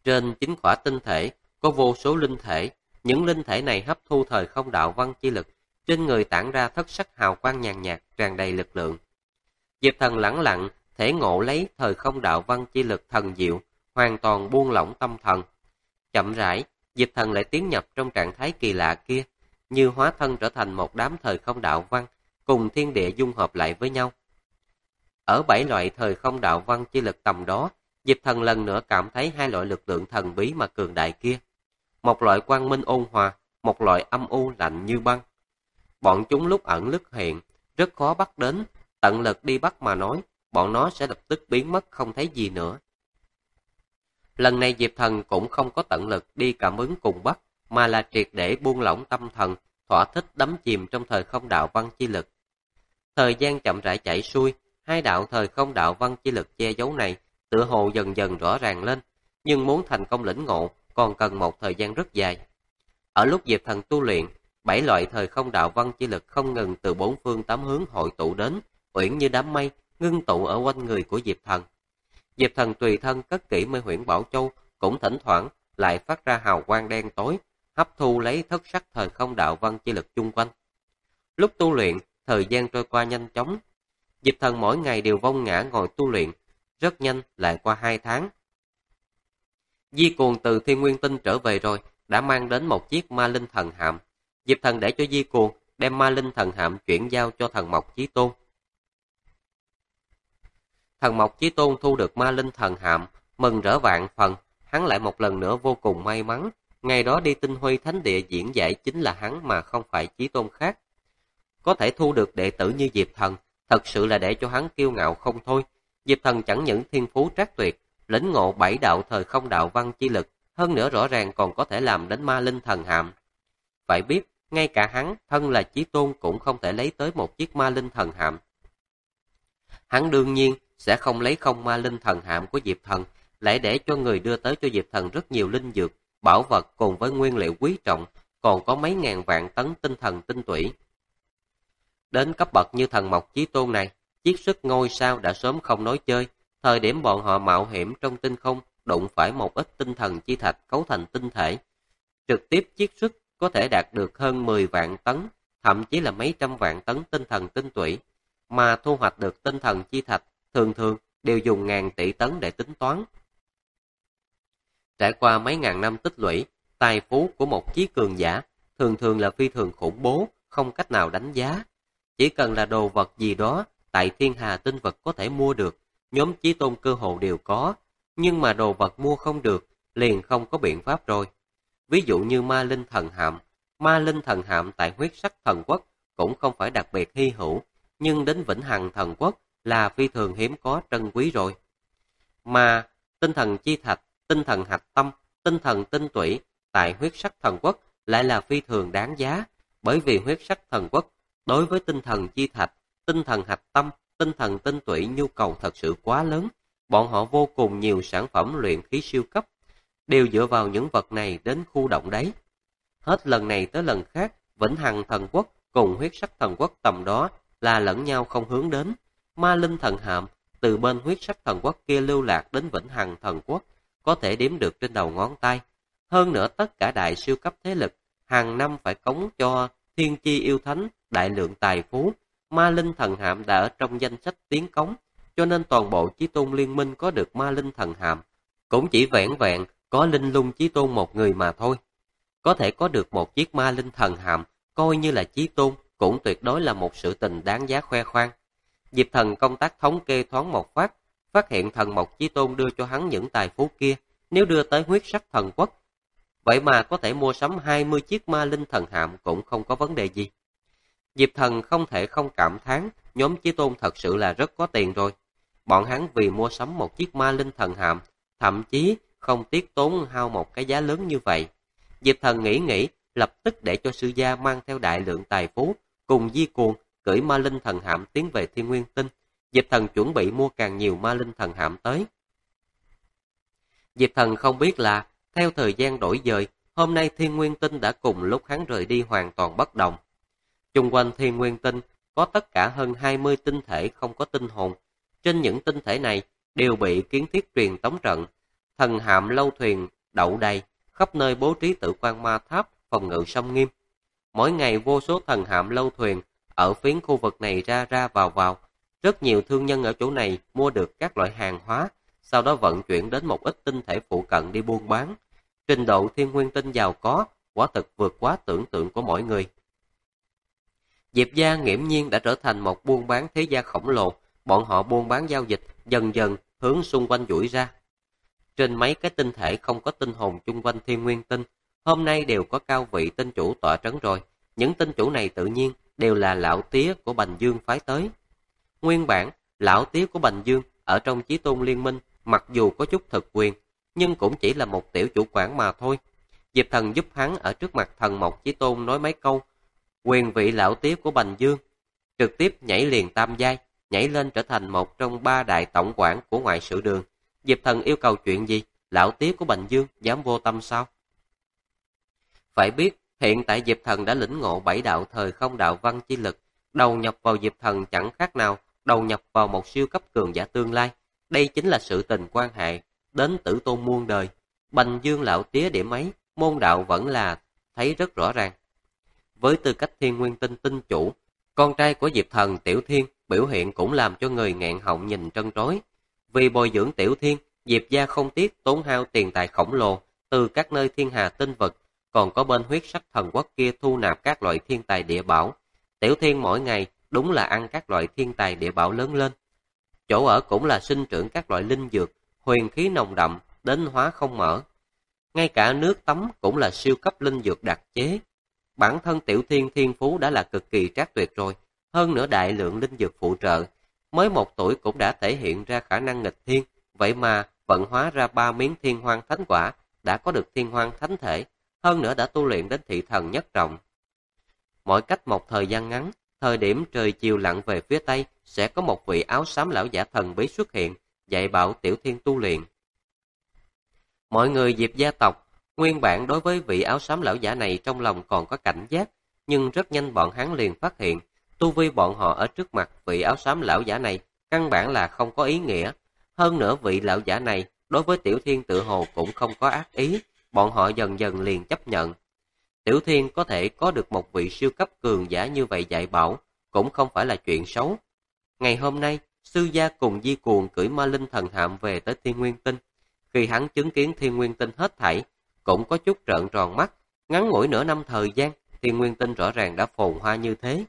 S1: Trên chính khỏa tinh thể có vô số linh thể, những linh thể này hấp thu thời không đạo văn chi lực, trên người tản ra thất sắc hào quang nhàn nhạt, tràn đầy lực lượng. Diệp Thần lẳng lặng, thể ngộ lấy thời không đạo văn chi lực thần diệu, hoàn toàn buông lỏng tâm thần. Chậm rãi, Diệp Thần lại tiến nhập trong trạng thái kỳ lạ kia, như hóa thân trở thành một đám thời không đạo văn, cùng thiên địa dung hợp lại với nhau. Ở 7 loại thời không đạo văn chi lực tầm đó, Diệp Thần lần nữa cảm thấy hai loại lực lượng thần bí mà cường đại kia. Một loại quang minh ôn hòa, một loại âm u lạnh như băng. Bọn chúng lúc ẩn lúc hiện, rất khó bắt đến, tận lực đi bắt mà nói, bọn nó sẽ lập tức biến mất không thấy gì nữa. Lần này Diệp Thần cũng không có tận lực đi cảm ứng cùng bắt, mà là triệt để buông lỏng tâm thần, thỏa thích đắm chìm trong thời không đạo văn chi lực. Thời gian chậm rãi chảy xuôi, hai đạo thời không đạo văn chi lực che giấu này tựa hồ dần dần rõ ràng lên, nhưng muốn thành công lĩnh ngộ còn cần một thời gian rất dài. Ở lúc Diệp Thần tu luyện, 7 loại thời không đạo văn chi lực không ngừng từ bốn phương tám hướng hội tụ đến, uyển như đám mây, ngưng tụ ở quanh người của Diệp Thần. Diệp Thần tùy thân cất kỹ Mê Huyễn Bảo Châu, cũng thỉnh thoảng lại phát ra hào quang đen tối, hấp thu lấy thất sắc thời không đạo văn chi lực chung quanh. Lúc tu luyện, thời gian trôi qua nhanh chóng. Diệp Thần mỗi ngày đều vong ngã ngồi tu luyện, rất nhanh lại qua 2 tháng. Di Cuồng từ Thiên Nguyên Tinh trở về rồi, đã mang đến một chiếc Ma Linh Thần Hạm. Diệp Thần để cho Di Cuồng đem Ma Linh Thần Hạm chuyển giao cho Thần Mộc Chí Tôn. Thần Mộc Chí Tôn thu được Ma Linh Thần Hạm, mừng rỡ vạn phần, hắn lại một lần nữa vô cùng may mắn. Ngày đó đi Tinh Huy Thánh Địa diễn giải chính là hắn mà không phải Chí Tôn khác. Có thể thu được đệ tử như Diệp Thần, thật sự là để cho hắn kiêu ngạo không thôi. Diệp Thần chẳng những thiên phú trác tuyệt, lĩnh ngộ 7 đạo thời không đạo văn chi lực, hơn nữa rõ ràng còn có thể làm đến Ma Linh Thần Hạm. Phải biết, ngay cả hắn, thân là Chí Tôn cũng không thể lấy tới một chiếc Ma Linh Thần Hạm. Hắn đương nhiên sẽ không lấy không Ma Linh Thần Hạm của Diệp Thần, lại để cho người đưa tới cho Diệp Thần rất nhiều linh dược, bảo vật cùng với nguyên liệu quý trọng, còn có mấy ngàn vạn tấn tinh thần tinh tủy. Đến cấp bậc như Thần Mộc Chí Tôn này, chiết xuất ngôi sao đã sớm không nói chơi. Thời điểm bọn họ mạo hiểm trong tinh không, đụng phải một ít tinh thần chi thạch cấu thành tinh thể. Trực tiếp chiết xuất có thể đạt được hơn 10 vạn tấn, thậm chí là mấy trăm vạn tấn tinh thần tinh tủy. Mà thu hoạch được tinh thần chi thạch, thường thường đều dùng ngàn tỷ tấn để tính toán. Trải qua mấy ngàn năm tích lũy, tài phú của một chí cường giả, thường thường là phi thường khủng bố, không cách nào đánh giá. Chỉ cần là đồ vật gì đó, tại thiên hà tinh vật có thể mua được, nhóm Chí Tôn cơ hồ đều có, nhưng mà đồ vật mua không được, liền không có biện pháp rồi. Ví dụ như Ma Linh Thần Hạm tại Huyết Sắc Thần Quốc cũng không phải đặc biệt hy hữu, nhưng đến Vĩnh Hằng Thần Quốc là phi thường hiếm có trân quý rồi. Mà tinh thần chi thạch, tinh thần hạch tâm, tinh thần tinh tủy tại Huyết Sắc Thần Quốc lại là phi thường đáng giá, bởi vì Huyết Sắc Thần Quốc đối với tinh thần chi thạch, tinh thần hạch tâm, tinh thần tinh tủy nhu cầu thật sự quá lớn, bọn họ vô cùng nhiều sản phẩm luyện khí siêu cấp, đều dựa vào những vật này đến khu động đấy. Hết lần này tới lần khác, Vĩnh Hằng Thần Quốc cùng Huyết Sắc Thần Quốc tầm đó là lẫn nhau không hướng đến. Ma Linh Thần Hạm từ bên Huyết Sắc Thần Quốc kia lưu lạc đến Vĩnh Hằng Thần Quốc, có thể đếm được trên đầu ngón tay. Hơn nữa tất cả đại siêu cấp thế lực, hàng năm phải cống cho Thiên Chi Yêu Thánh đại lượng tài phú. Ma Linh Thần Hạm đã ở trong danh sách tiến cống, cho nên toàn bộ Chí Tôn Liên Minh có được Ma Linh Thần Hạm cũng chỉ vẻn vẹn có Linh Lung Chí Tôn một người mà thôi. Có thể có được một chiếc Ma Linh Thần Hạm, coi như là Chí Tôn, cũng tuyệt đối là một sự tình đáng giá khoe khoang. Diệp Thần công tác thống kê thoáng một phát hiện Thần Mộc Chí Tôn đưa cho hắn những tài phú kia, nếu đưa tới Huyết Sắc Thần Quốc, vậy mà có thể mua sắm 20 chiếc Ma Linh Thần Hạm cũng không có vấn đề gì. Diệp Thần không thể không cảm thán, nhóm Chí Tôn thật sự là rất có tiền rồi. Bọn hắn vì mua sắm một chiếc Ma Linh Thần Hạm, thậm chí không tiếc tốn hao một cái giá lớn như vậy. Diệp Thần nghĩ, lập tức để cho sư gia mang theo đại lượng tài phú, cùng Di Cuồng cưỡi Ma Linh Thần Hạm tiến về Thiên Nguyên Tinh. Diệp Thần chuẩn bị mua càng nhiều Ma Linh Thần Hạm tới. Diệp Thần không biết là, theo thời gian đổi dời, hôm nay Thiên Nguyên Tinh đã cùng lúc hắn rời đi hoàn toàn bất đồng. Chung quanh Thiên Nguyên Tinh có tất cả hơn 20 tinh thể không có tinh hồn. Trên những tinh thể này đều bị kiến thiết truyền tống trận. thần hạm lâu thuyền đậu đầy, khắp nơi bố trí tự quan ma tháp, phòng ngự sông nghiêm. Mỗi ngày vô số thần hạm lâu thuyền ở phiến khu vực này ra ra vào. Rất nhiều thương nhân ở chỗ này mua được các loại hàng hóa, sau đó vận chuyển đến một ít tinh thể phụ cận đi buôn bán. Trình độ thiên nguyên tinh giàu có, quả thực vượt quá tưởng tượng của mỗi người. Diệp gia nghiễm nhiên đã trở thành một buôn bán thế gia khổng lồ, bọn họ buôn bán giao dịch dần dần hướng xung quanh duỗi ra. Trên mấy cái tinh thể không có tinh hồn chung quanh thiên nguyên tinh, hôm nay đều có cao vị tinh chủ tọa trấn rồi. Những tinh chủ này tự nhiên đều là lão tía của Bành Dương phái tới. Nguyên bản, lão tía của Bành Dương ở trong Chí Tôn Liên Minh, mặc dù có chút thực quyền, nhưng cũng chỉ là một tiểu chủ quản mà thôi. Diệp Thần giúp hắn ở trước mặt thần Mộc Chí Tôn nói mấy câu, quyền vị lão tía của Bành Dương trực tiếp nhảy liền tam giai, nhảy lên trở thành một trong 3 đại tổng quản của ngoại sự đường. Diệp Thần yêu cầu chuyện gì, lão tía của Bành Dương dám vô tâm sao? Phải biết, hiện tại Diệp Thần đã lĩnh ngộ 7 đạo thời không đạo văn chi lực, đầu nhập vào Diệp Thần chẳng khác nào đầu nhập vào một siêu cấp cường giả tương lai. Đây chính là sự tình quan hệ đến tử tôn muôn đời. Bành Dương lão tía điểm ấy, môn đạo vẫn là thấy rất rõ ràng. Với tư cách thiên nguyên tinh tinh chủ, con trai của Diệp Thần Tiểu Thiên biểu hiện cũng làm cho người nghẹn họng nhìn trân trối. Vì bồi dưỡng Tiểu Thiên, Diệp gia không tiếc tốn hao tiền tài khổng lồ từ các nơi thiên hà tinh vực, còn có bên huyết sắc thần quốc kia thu nạp các loại thiên tài địa bảo. Tiểu Thiên mỗi ngày đúng là ăn các loại thiên tài địa bảo lớn lên. Chỗ ở cũng là sinh trưởng các loại linh dược, huyền khí nồng đậm, đến hóa không mở. Ngay cả nước tắm cũng là siêu cấp linh dược đặc chế. Bản thân Tiểu Thiên thiên phú đã là cực kỳ trác tuyệt rồi, hơn nữa đại lượng linh dược phụ trợ. Mới 1 tuổi cũng đã thể hiện ra khả năng nghịch thiên, vậy mà vận hóa ra 3 miếng thiên hoang thánh quả, đã có được thiên hoang thánh thể, hơn nữa đã tu luyện đến thị thần nhất trọng. Mỗi cách một thời gian ngắn, thời điểm trời chiều lặn về phía tây, sẽ có một vị áo xám lão giả thần bí xuất hiện, dạy bảo Tiểu Thiên tu luyện. Mọi người Diệp gia tộc, nguyên bản đối với vị áo xám lão giả này trong lòng còn có cảnh giác, nhưng rất nhanh bọn hắn liền phát hiện, tu vi bọn họ ở trước mặt vị áo xám lão giả này căn bản là không có ý nghĩa. Hơn nữa vị lão giả này đối với Tiểu Thiên tự hồ cũng không có ác ý, bọn họ dần dần liền chấp nhận. Tiểu Thiên có thể có được một vị siêu cấp cường giả như vậy dạy bảo, cũng không phải là chuyện xấu. Ngày hôm nay, sư gia cùng Di Cuồng cưỡi ma linh thần hạm về tới Thiên Nguyên Tinh. Khi hắn chứng kiến Thiên Nguyên Tinh hết thảy, cũng có chút trợn tròn mắt. Ngắn ngủi nửa năm thời gian, Thiên Nguyên Tinh rõ ràng đã phồn hoa như thế.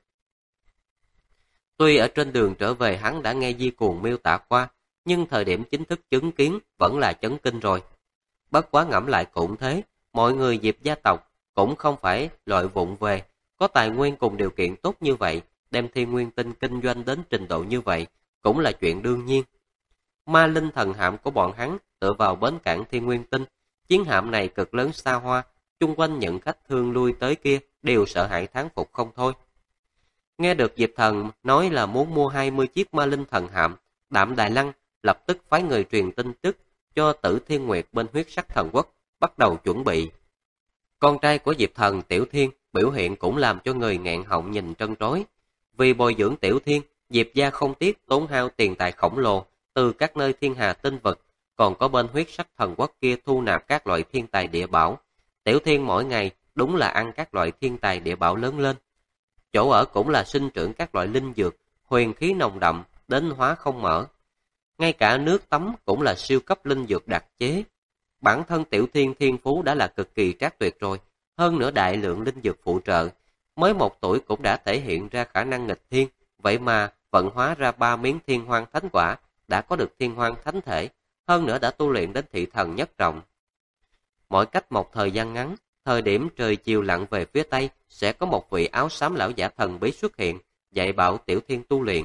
S1: Tuy ở trên đường trở về hắn đã nghe Di Cuồng miêu tả qua, nhưng thời điểm chính thức chứng kiến vẫn là chấn kinh rồi. Bất quá ngẫm lại cũng thế, mọi người Diệp gia tộc cũng không phải loại vụng về, có tài nguyên cùng điều kiện tốt như vậy, đem Thiên Nguyên Tinh kinh doanh đến trình độ như vậy, cũng là chuyện đương nhiên. Ma linh thần hạm của bọn hắn tựa vào bến cảng Thiên Nguyên Tinh, chiến hạm này cực lớn xa hoa, chung quanh những khách thương lui tới kia đều sợ hãi thán phục không thôi. Nghe được Diệp Thần nói là muốn mua 20 chiếc ma linh thần hạm, Đạm Đài Lăng lập tức phái người truyền tin tức cho Tử Thiên Nguyệt bên huyết sắc thần quốc, bắt đầu chuẩn bị. Con trai của Diệp Thần Tiểu Thiên biểu hiện cũng làm cho người nghẹn họng nhìn trân trối. Vì bồi dưỡng Tiểu Thiên, Diệp gia không tiếc tốn hao tiền tài khổng lồ từ các nơi thiên hà tinh vực, còn có bên huyết sắc thần quốc kia thu nạp các loại thiên tài địa bảo. Tiểu Thiên mỗi ngày đúng là ăn các loại thiên tài địa bảo lớn lên. Chỗ ở cũng là sinh trưởng các loại linh dược, huyền khí nồng đậm, đến hóa không mở. Ngay cả nước tắm cũng là siêu cấp linh dược đặc chế. Bản thân Tiểu Thiên thiên phú đã là cực kỳ trác tuyệt rồi, hơn nữa đại lượng linh dược phụ trợ. Mới 1 tuổi cũng đã thể hiện ra khả năng nghịch thiên, vậy mà vận hóa ra 3 miếng thiên hoang thánh quả, đã có được thiên hoang thánh thể, hơn nữa đã tu luyện đến thị thần nhất trọng. Mỗi cách một thời gian ngắn, thời điểm trời chiều lặn về phía tây, sẽ có một vị áo xám lão giả thần bí xuất hiện, dạy bảo Tiểu Thiên tu luyện.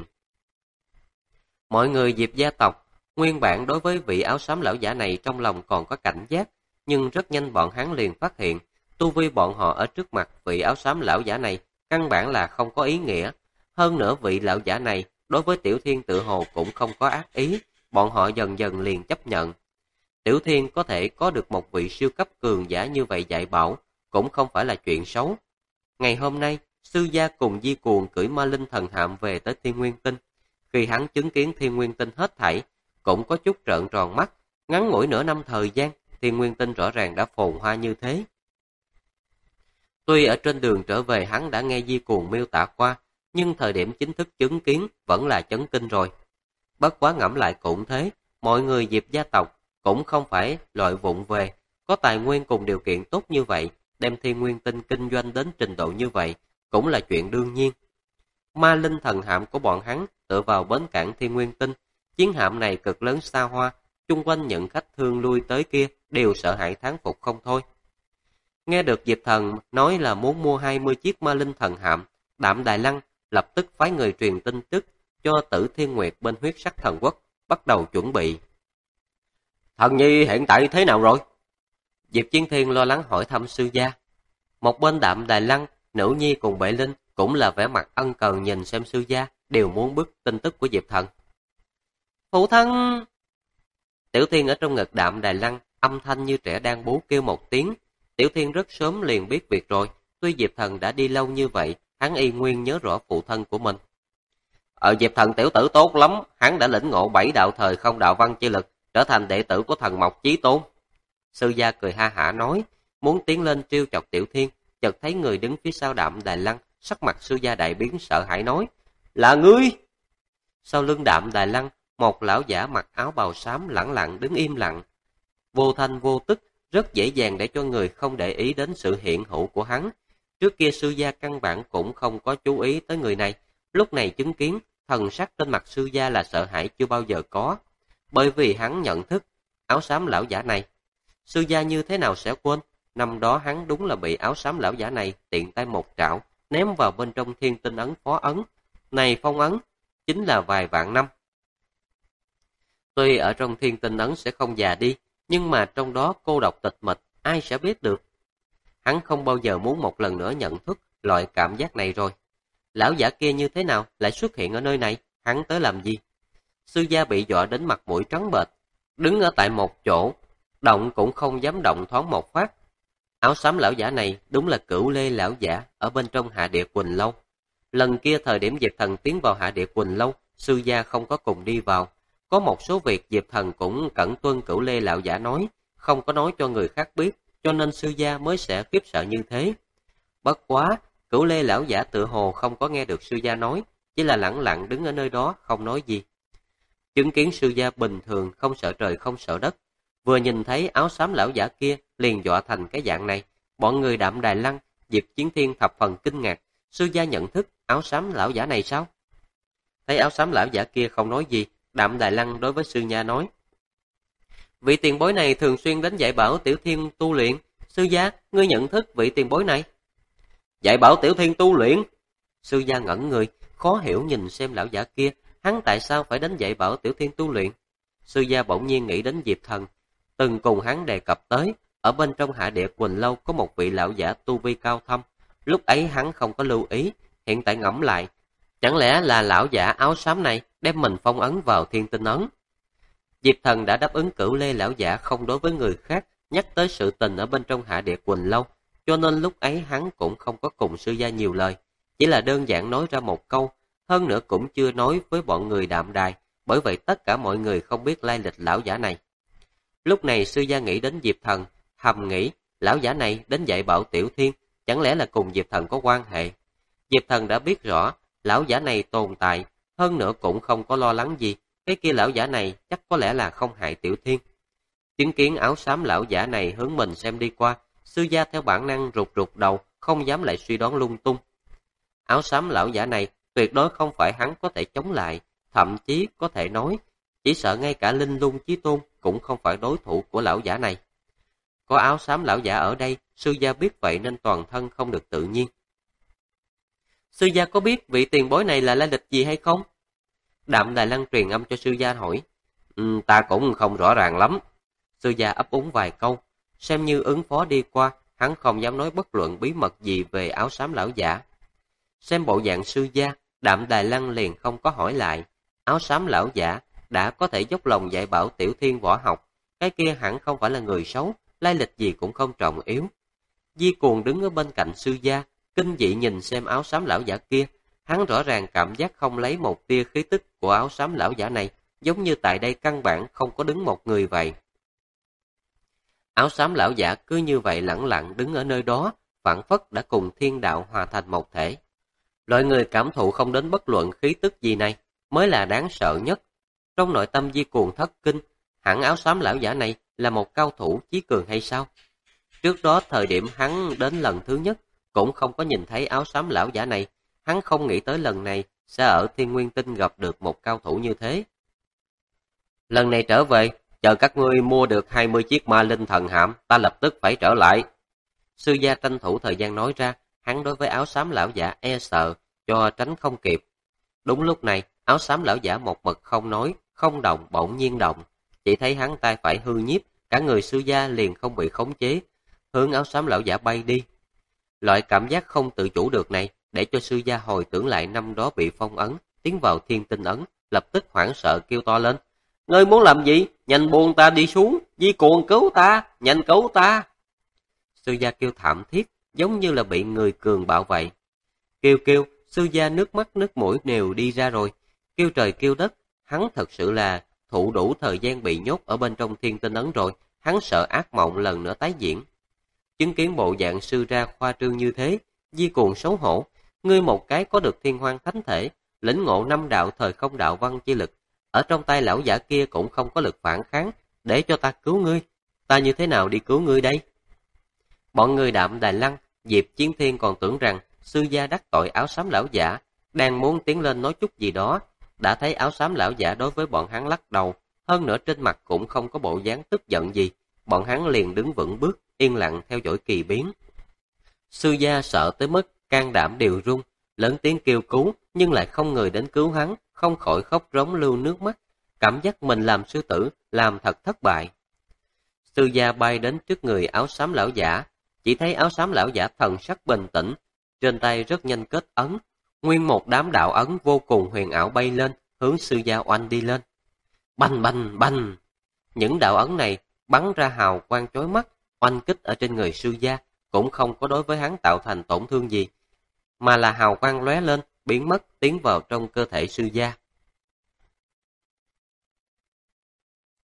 S1: Mọi người Diệp gia tộc, nguyên bản đối với vị áo xám lão giả này trong lòng còn có cảnh giác, nhưng rất nhanh bọn hắn liền phát hiện, tu vi bọn họ ở trước mặt vị áo xám lão giả này căn bản là không có ý nghĩa. Hơn nữa vị lão giả này đối với Tiểu Thiên tự hồ cũng không có ác ý, bọn họ dần dần liền chấp nhận. Tiểu Thiên có thể có được một vị siêu cấp cường giả như vậy dạy bảo, cũng không phải là chuyện xấu. Ngày hôm nay, sư gia cùng Di Cuồng cưỡi ma linh thần hạm về tới Thiên Nguyên Tinh. Khi hắn chứng kiến Thiên Nguyên Tinh hết thảy, cũng có chút trợn tròn mắt. Ngắn ngủi nửa năm thời gian, Thiên Nguyên Tinh rõ ràng đã phồn hoa như thế. Tuy ở trên đường trở về hắn đã nghe Di Cuồng miêu tả qua, nhưng thời điểm chính thức chứng kiến vẫn là chấn kinh rồi. Bất quá ngẫm lại cũng thế, mọi người Diệp gia tộc cũng không phải loại vụng về, có tài nguyên cùng điều kiện tốt như vậy, đem Thiên Nguyên Tinh kinh doanh đến trình độ như vậy, cũng là chuyện đương nhiên. Ma linh thần hạm của bọn hắn tựa vào bến cảng Thiên Nguyên Tinh, chiến hạm này cực lớn xa hoa, chung quanh những khách thương lui tới kia đều sợ hãi thán phục không thôi. Nghe được Diệp Thần nói là muốn mua 20 chiếc ma linh thần hạm, Đạm Đài Lăng lập tức phái người truyền tin tức cho Tử Thiên Nguyệt bên huyết sắc thần quốc, bắt đầu chuẩn bị. Thần nhi hiện tại thế nào rồi? Diệp Chiến Thiên lo lắng hỏi thăm sư gia. Một bên Đạm Đài Lăng, Nữ Nhi cùng Bệ Linh cũng là vẻ mặt ân cần nhìn xem sư gia, đều muốn biết tin tức của Diệp Thần. Phụ thân! Tiểu Thiên ở trong ngực Đạm Đài Lăng, âm thanh như trẻ đang bú kêu một tiếng. Tiểu Thiên rất sớm liền biết việc rồi, tuy Diệp Thần đã đi lâu như vậy, hắn y nguyên nhớ rõ phụ thân của mình. Diệp Thần tiểu tử tốt lắm, hắn đã lĩnh ngộ 7 đạo thời không đạo văn chi lực, trở thành đệ tử của thần Mộc Chí Tôn. Sư gia cười ha hả nói, muốn tiến lên trêu chọc Tiểu Thiên, chợt thấy người đứng phía sau Đạm Đài Lăng, sắc mặt sư gia đại biến sợ hãi nói, là ngươi! Sau lưng Đạm Đài Lăng, một lão giả mặc áo bào xám lẳng lặng đứng im lặng, vô thanh vô tức, rất dễ dàng để cho người không để ý đến sự hiện hữu của hắn. Trước kia sư gia căn bản cũng không có chú ý tới người này, lúc này chứng kiến, thần sắc trên mặt sư gia là sợ hãi chưa bao giờ có, bởi vì hắn nhận thức áo xám lão giả này. Sư gia như thế nào sẽ quên, năm đó hắn đúng là bị áo xám lão giả này tiện tay một trảo, ném vào bên trong thiên tinh ấn phó ấn. Này phong ấn, chính là vài vạn năm. Tuy ở trong thiên tinh ấn sẽ không già đi, nhưng mà trong đó cô độc tịch mịch, ai sẽ biết được. Hắn không bao giờ muốn một lần nữa nhận thức loại cảm giác này rồi. Lão giả kia như thế nào lại xuất hiện ở nơi này, hắn tới làm gì? Sư gia bị dọa đến mặt mũi trắng bệch, đứng ở tại một chỗ, động cũng không dám động thoáng một phát. Áo xám lão giả này đúng là Cửu Lê lão giả ở bên trong Hạ Địa Quỳnh Lâu. Lần kia thời điểm Diệp Thần tiến vào Hạ Địa Quỳnh Lâu, sư gia không có cùng đi vào. Có một số việc Diệp Thần cũng cẩn tuân Cửu Lê lão giả nói, không có nói cho người khác biết, cho nên sư gia mới sẽ khiếp sợ như thế. Bất quá, Cửu Lê lão giả tựa hồ không có nghe được sư gia nói, chỉ là lẳng lặng đứng ở nơi đó không nói gì. Chứng kiến sư gia bình thường không sợ trời không sợ đất, vừa nhìn thấy áo xám lão giả kia liền dọa thành cái dạng này, bọn người Đạm Đài Lăng, Diệp Chiến Thiên thập phần kinh ngạc, sư gia nhận thức áo xám lão giả này sao? Thấy áo xám lão giả kia không nói gì, Đạm Đài Lăng đối với sư nha nói, vị tiền bối này thường xuyên đến dạy bảo Tiểu Thiên tu luyện, sư gia, ngươi nhận thức vị tiền bối này? Dạy bảo Tiểu Thiên tu luyện? Sư gia ngẩn người, khó hiểu nhìn xem lão giả kia, hắn tại sao phải đến dạy bảo Tiểu Thiên tu luyện? Sư gia bỗng nhiên nghĩ đến Diệp Thần, từng cùng hắn đề cập tới, ở bên trong Hạ Địa Quỳnh Lâu có một vị lão giả tu vi cao thâm, lúc ấy hắn không có lưu ý, hiện tại ngẫm lại, chẳng lẽ là lão giả áo xám này đem mình phong ấn vào thiên tinh ấn? Diệp Thần đã đáp ứng Cửu Lê lão giả không đối với người khác nhắc tới sự tình ở bên trong Hạ Địa Quỳnh Lâu, cho nên lúc ấy hắn cũng không có cùng sư gia nhiều lời, chỉ là đơn giản nói ra một câu, hơn nữa cũng chưa nói với bọn người Đạm Đài, bởi vậy tất cả mọi người không biết lai lịch lão giả này. Lúc này sư gia nghĩ đến Diệp Thần, thầm nghĩ, lão giả này đến dạy bảo Tiểu Thiên, chẳng lẽ là cùng Diệp Thần có quan hệ? Diệp Thần đã biết rõ, lão giả này tồn tại, hơn nữa cũng không có lo lắng gì, cái kia lão giả này chắc có lẽ là không hại Tiểu Thiên. Chứng kiến áo xám lão giả này hướng mình xem đi qua, sư gia theo bản năng rụt rụt đầu, không dám lại suy đoán lung tung. Áo xám lão giả này tuyệt đối không phải hắn có thể chống lại, thậm chí có thể nói, chỉ sợ ngay cả Linh Lung Chí Tôn cũng không phải đối thủ của lão giả này. Có áo xám lão giả ở đây, sư gia biết vậy nên toàn thân không được tự nhiên. Sư gia có biết vị tiền bối này là lai lịch gì hay không? Đạm Đài Lăng truyền âm cho sư gia hỏi. Ta cũng không rõ ràng lắm. Sư gia ấp úng vài câu, xem như ứng phó đi qua, hắn không dám nói bất luận bí mật gì về áo xám lão giả. Xem bộ dạng sư gia, Đạm Đài Lăng liền không có hỏi lại. Áo xám lão giả đã có thể dốc lòng dạy bảo Tiểu Thiên võ học, cái kia hẳn không phải là người xấu, lai lịch gì cũng không trọng yếu. Di Cuồng đứng ở bên cạnh sư gia, kinh dị nhìn xem áo xám lão giả kia, hắn rõ ràng cảm giác không lấy một tia khí tức của áo xám lão giả này, giống như tại đây căn bản không có đứng một người vậy. Áo xám lão giả cứ như vậy lẳng lặng đứng ở nơi đó, phảng phất đã cùng thiên đạo hòa thành một thể. Loại người cảm thụ không đến bất luận khí tức gì này mới là đáng sợ nhất. Trong nội tâm Di Cuồng thất kinh, hẳn áo xám lão giả này là một cao thủ chí cường hay sao? Trước đó thời điểm hắn đến lần thứ nhất, cũng không có nhìn thấy áo xám lão giả này, hắn không nghĩ tới lần này sẽ ở Thiên Nguyên Tinh gặp được một cao thủ như thế. Lần này trở về, chờ các ngươi mua được 20 chiếc ma linh thần hạm, ta lập tức phải trở lại. Sư gia tranh thủ thời gian nói ra, hắn đối với áo xám lão giả e sợ, cho tránh không kịp. Đúng lúc này, áo xám lão giả một mực không nói, không động bỗng nhiên động. Chỉ thấy hắn tay phải hư nhiếp, cả người sư gia liền không bị khống chế, hướng áo xám lão giả bay đi. Loại cảm giác không tự chủ được này, để cho sư gia hồi tưởng lại năm đó bị phong ấn, tiến vào thiên tinh ấn, lập tức hoảng sợ kêu to lên. Ngươi muốn làm gì? Nhanh buông ta đi xuống, Di Cuồng cứu ta, nhanh cứu ta. Sư gia kêu thảm thiết, giống như là bị người cường bạo vậy. Kêu, sư gia nước mắt nước mũi đều đi ra rồi, kêu trời kêu đất, hắn thật sự là thụ đủ thời gian bị nhốt ở bên trong thiên tinh ấn rồi, hắn sợ ác mộng lần nữa tái diễn. Chứng kiến bộ dạng sư ra khoa trương như thế, Di Cuồng xấu hổ, ngươi một cái có được thiên hoang thánh thể, lĩnh ngộ 5 đạo thời không đạo văn chi lực, ở trong tay lão giả kia cũng không có lực phản kháng, để cho ta cứu ngươi, ta như thế nào đi cứu ngươi đây? Bọn người Đạm Đài Lăng, Diệp Chiến Thiên còn tưởng rằng sư gia đắc tội áo xám lão giả, đang muốn tiến lên nói chút gì đó, đã thấy áo xám lão giả đối với bọn hắn lắc đầu, hơn nữa trên mặt cũng không có bộ dáng tức giận gì, bọn hắn liền đứng vững bước, yên lặng theo dõi kỳ biến. Sư gia sợ tới mức can đảm đều run, lớn tiếng kêu cứu nhưng lại không người đến cứu hắn, không khỏi khóc rống lưu nước mắt, cảm giác mình làm sư tử, làm thật thất bại. Sư gia bay đến trước người áo xám lão giả, chỉ thấy áo xám lão giả thần sắc bình tĩnh, trên tay rất nhanh kết ấn, nguyên một đám đạo ấn vô cùng huyền ảo bay lên, hướng sư gia oanh đi lên. Bành bành bành, những đạo ấn này bắn ra hào quang chói mắt, oanh kích ở trên người sư gia, cũng không có đối với hắn tạo thành tổn thương gì, mà là hào quang lóe lên, biến mất tiến vào trong cơ thể sư gia.